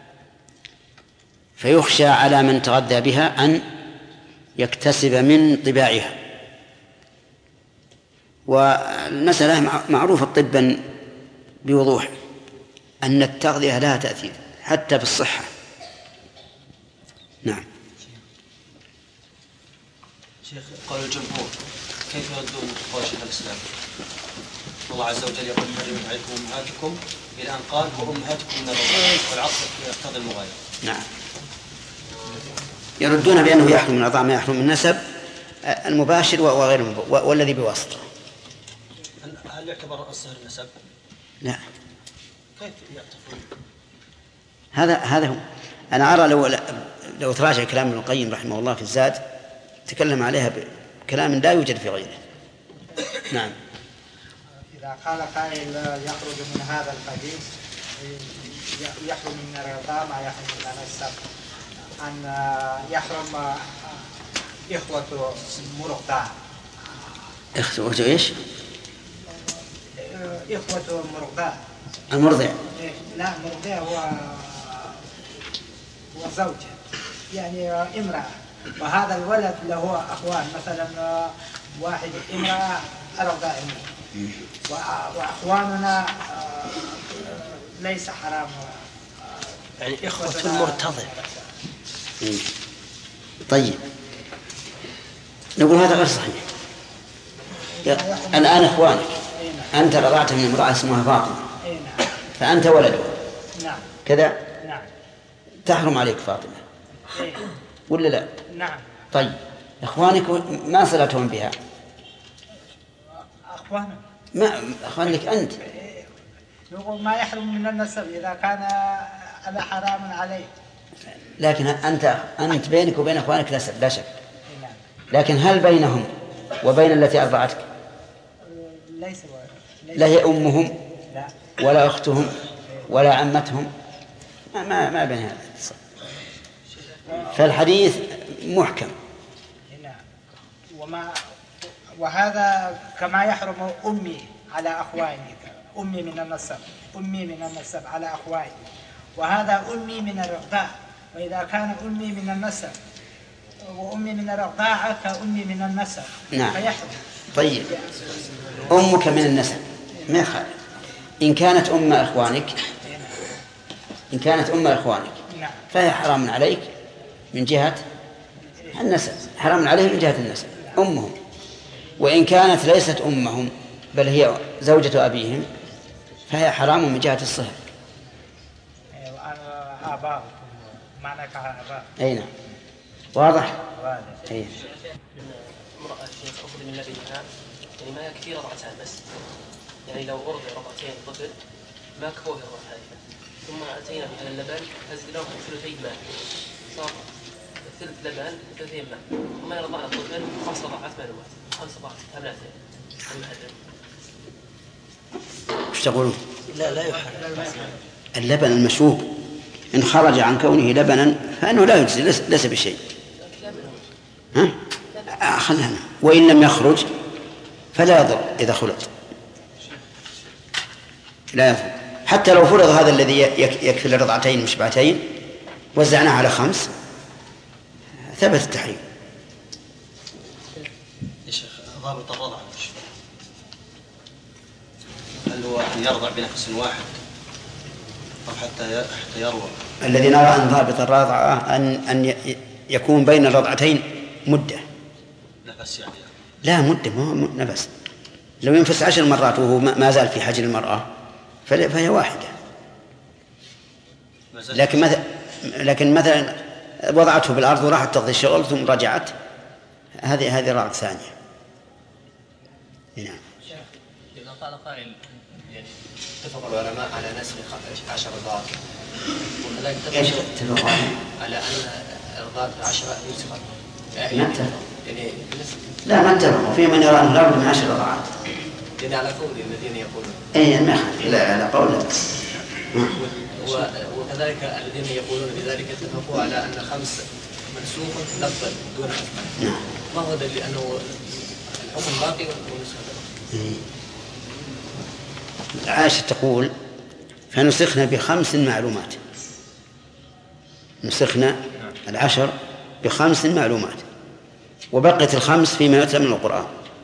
فيخشى على من تغذى بها أن يكتسب من طباعها. والمسألة معروفة طبا بوضوح أن التغذية لها تأثير حتى في الصحة. نعم. شيخ، قال الجمهور كيف يردون قول شيخ الإسلام الله عز وجل يقول حرمت عليكم أمهاتكم إلى أن قال وأمهاتكم من الرضاعة، والعطف يقتضي المغايرة. نعم، يردون بأنه يحرم من الرضاعة ما يحرم من النسب المباشر وغير والذي بواسطة. هل يعتبر الصهر النسب؟ لا. كيف يعتبرون؟ هذا هو. أنا أرى لو تراجع كلام ابن القيم رحمه الله في الزاد تكلم عليها بكلام لا يوجد في غيره. نعم. إذا قال قائل يخرج من هذا الحديث يحرم من الرضاعة ما يحرم من النسب، أن يحرم إخوة مرضع. إخوة إيش؟ إخوة مرضع. المرضع. لا، مرضع هو زوجة، يعني امرأة، وهذا الولد له أخوان، مثلا واحد امرأة أرضع امرأة، وأخواننا ليس حرام، يعني إخوة المرتضع. طيب، نقول هذا غير صحيح. الآن أخوانك أنت رضعت من امرأة اسمها فاطمة، فأنت ولدها كذا، تحرم عليك فاطمة ولا لا؟ نعم. طيب، أخوانك ما صلتهم بها؟ أخوانك أنت نقول ما يحرم من النسب إذا كان على حرام عليه. لكن أنت بينك وبين أخوانك نسب لا شك، لكن هل بينهم وبين التي أرضعتك لا هي أمهم ولا أختهم ولا عمتهم؟ ما بين هذا. فالحديث محكم. وهذا كما يحرم أمي على أخواني، أمي من النسب على أخواني، وهذا أمي من الرضاعة، وإذا كان أمي من النسب وأمي من الرضاعة كأمي من النسب فيحرم. طيب، أمك من النسب ما يخالف، إن كانت أم أخوانك إن كانت أم إخوانك فهي حرام عليك من جهة النسب، حرام عليه من جهة النسب أمهم. وإن كانت ليست أمهم بل هي زوجة أبيهم فهي حرام من جهة الصهر. آباء معنى كآباء. أي نعم واضح. أي. امرأة الشيخ أخذ من لبنها يعني ما يكفي رضعتها بس، يعني لو أرضع رضعتين طفل ما كفوه الرضعتين، ثم أتينا بهذا اللبن أزدناه ثلثي ماء صار ثلث لبن ثلثي ماء، ثم رضعنا الطفل 5 رضعات معلومات 5 رضعات حملتين المحرم. وش تقولون؟ لا يحرم. اللبن المشوب إن خرج عن كونه لبنا فإنه لا يجزي ليس بشيء. خلنا. وإن لم يخرج فلا يضر إذا خلط، لا يضر. حتى لو فرض هذا الذي يكفي الرضعتين مشبعتين وزعناه على 5 ثبت التحريم. يا شيخ ضابط الرضع هل هو أن يرضع بنفس واحد أو حتى يروى؟ الذي نرى أن ضابط الرضعة أن يكون بين الرضعتين مدة. نفس يعني؟ لا مدة ما هو نفس. لو ينفس 10 مرات وهو ما زال في حجر المرأة فهي واحدة. لكن مثلا وضعته بالأرض وراحت تقضي الشغل ثم رجعت هذه رضعة ثانية. نعم. إذا قال قائل يعني اتفق العلماء على نسخ 10 رضعات وكذلك اتفقوا على أن الرضعات 10 يسخر يعني لا ما اتفقوا. في من يرى أن لابد من 10 رضعات يعني على قول الذين يقولون لا على قول وكذلك الذين يقولون بذلك اتفقوا على أن 5 منسوخ لفظا دون أسماء. ما هو دليل أنه الحكم باقي ونسخ؟ عائشة تقول فنسخنا ب5 معلومات، نسخنا 10 ب5 معلومات وبقيت 5 فيما يتلى من القرآن.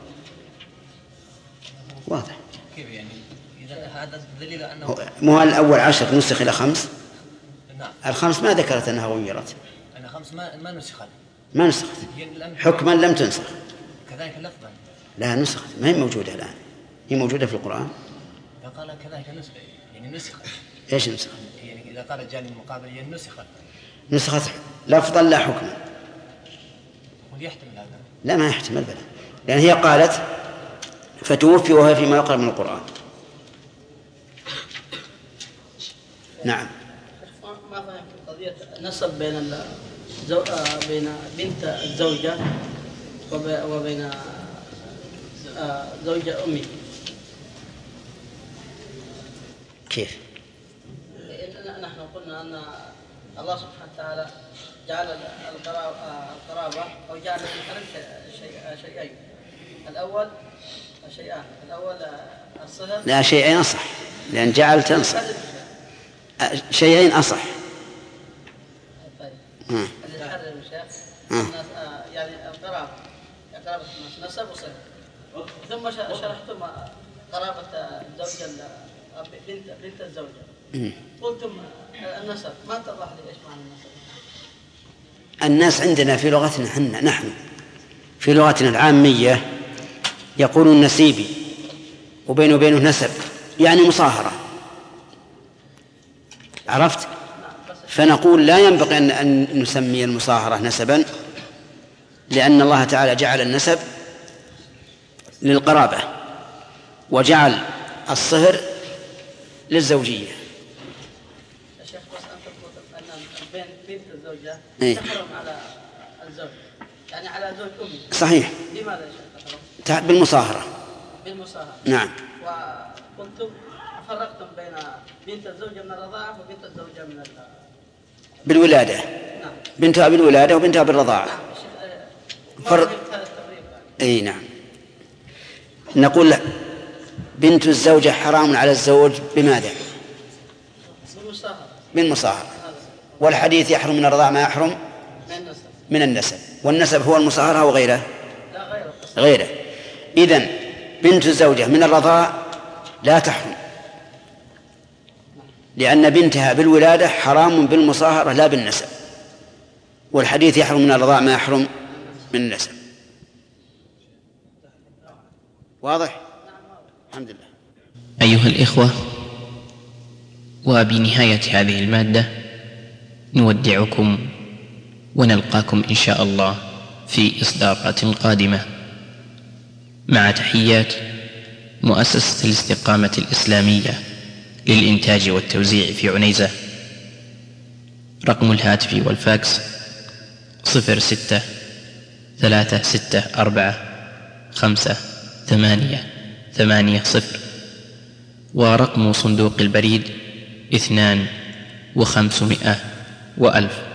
واضح. كيف يعني؟ إذا هذا دليل أنه مو الأول 10 نسخ إلى 5. نعم. ال5 ما ذكرت أنها غيرت. أنا 5 ما نسخت. ما نسخت. حكما لم تنسخ. كذلك لفظا. لا نسخت، ما هي موجودة الآن، هي موجودة في القرآن. إذا قال كذلك نسخ يعني نسخت. إيش نسخت؟ يعني إذا قال الجانب المقابل هي نسخت. نسخت لفظا لا حكما. ويحتمل هذا؟ لا ما يحتمل بلا، لأن هي قالت فتوفي وهي فيما يقرأ من القرآن. نعم. ما فهمت قضية النسب بين بنت الزوجة وبين زوجة أمي. كيف؟ نحن قلنا أن الله سبحانه وتعالى جعل القرابة أو جعل الحرم شيئين. الأول شيئان، الأول الصهر. لا شيئين أصح، لأن جعل تنصح. شيئين أصح. طيب. اللي حرم الشيخ الناس يعني القرابة نسب وصهر، ثم شرحتم قرابة الزوجة بنت الزوجة. قلتم النسب، ما توضح لي ايش معنى النسب؟ الناس عندنا في لغتنا نحن في لغتنا العامية يقولون نسيبي وبينه وبينه نسب، يعني مصاهرة. عرفت؟ فنقول لا ينبغي أن نسمي المصاهرة نسبا، لأن الله تعالى جعل النسب للقرابة وجعل الصهر للزوجية. يا شيخ بس أنت تقول أن بنت الزوجة تحرم على الزوج، يعني على زوج أمي. صحيح. لماذا يا شيخ تحرم؟ بالمصاهرة. بالمصاهرة. نعم. وقلتم فرقتم بين بنت الزوجة من الرضاعة وبنت الزوجة من بالولادة. نعم. بنتها بالولادة وبنتها بالرضاعة. نعم. فرق. أي نعم. نقول بنت الزوجة حرام على الزوج بماذا؟ بالمصاهرة. والحديث يحرم من الرضاعة ما يحرم من النسب، والنسب هو المصاهرة أو غيره؟ غيره. إذن بنت الزوجة من الرضاعة لا تحرم، لأن بنتها بالولادة حرام بالمصاهرة لا بالنسب، والحديث يحرم من الرضاع ما يحرم من النسب. واضح؟ الحمد لله. أيها الإخوة، وبنهاية هذه المادة نودعكم ونلقاكم إن شاء الله في إصدارات قادمة، مع تحيات مؤسسة الاستقامة الإسلامية للإنتاج والتوزيع في عنيزة. رقم الهاتف والفاكس 06-364-5-8-8-0، ورقم صندوق البريد 2 و500 و1000.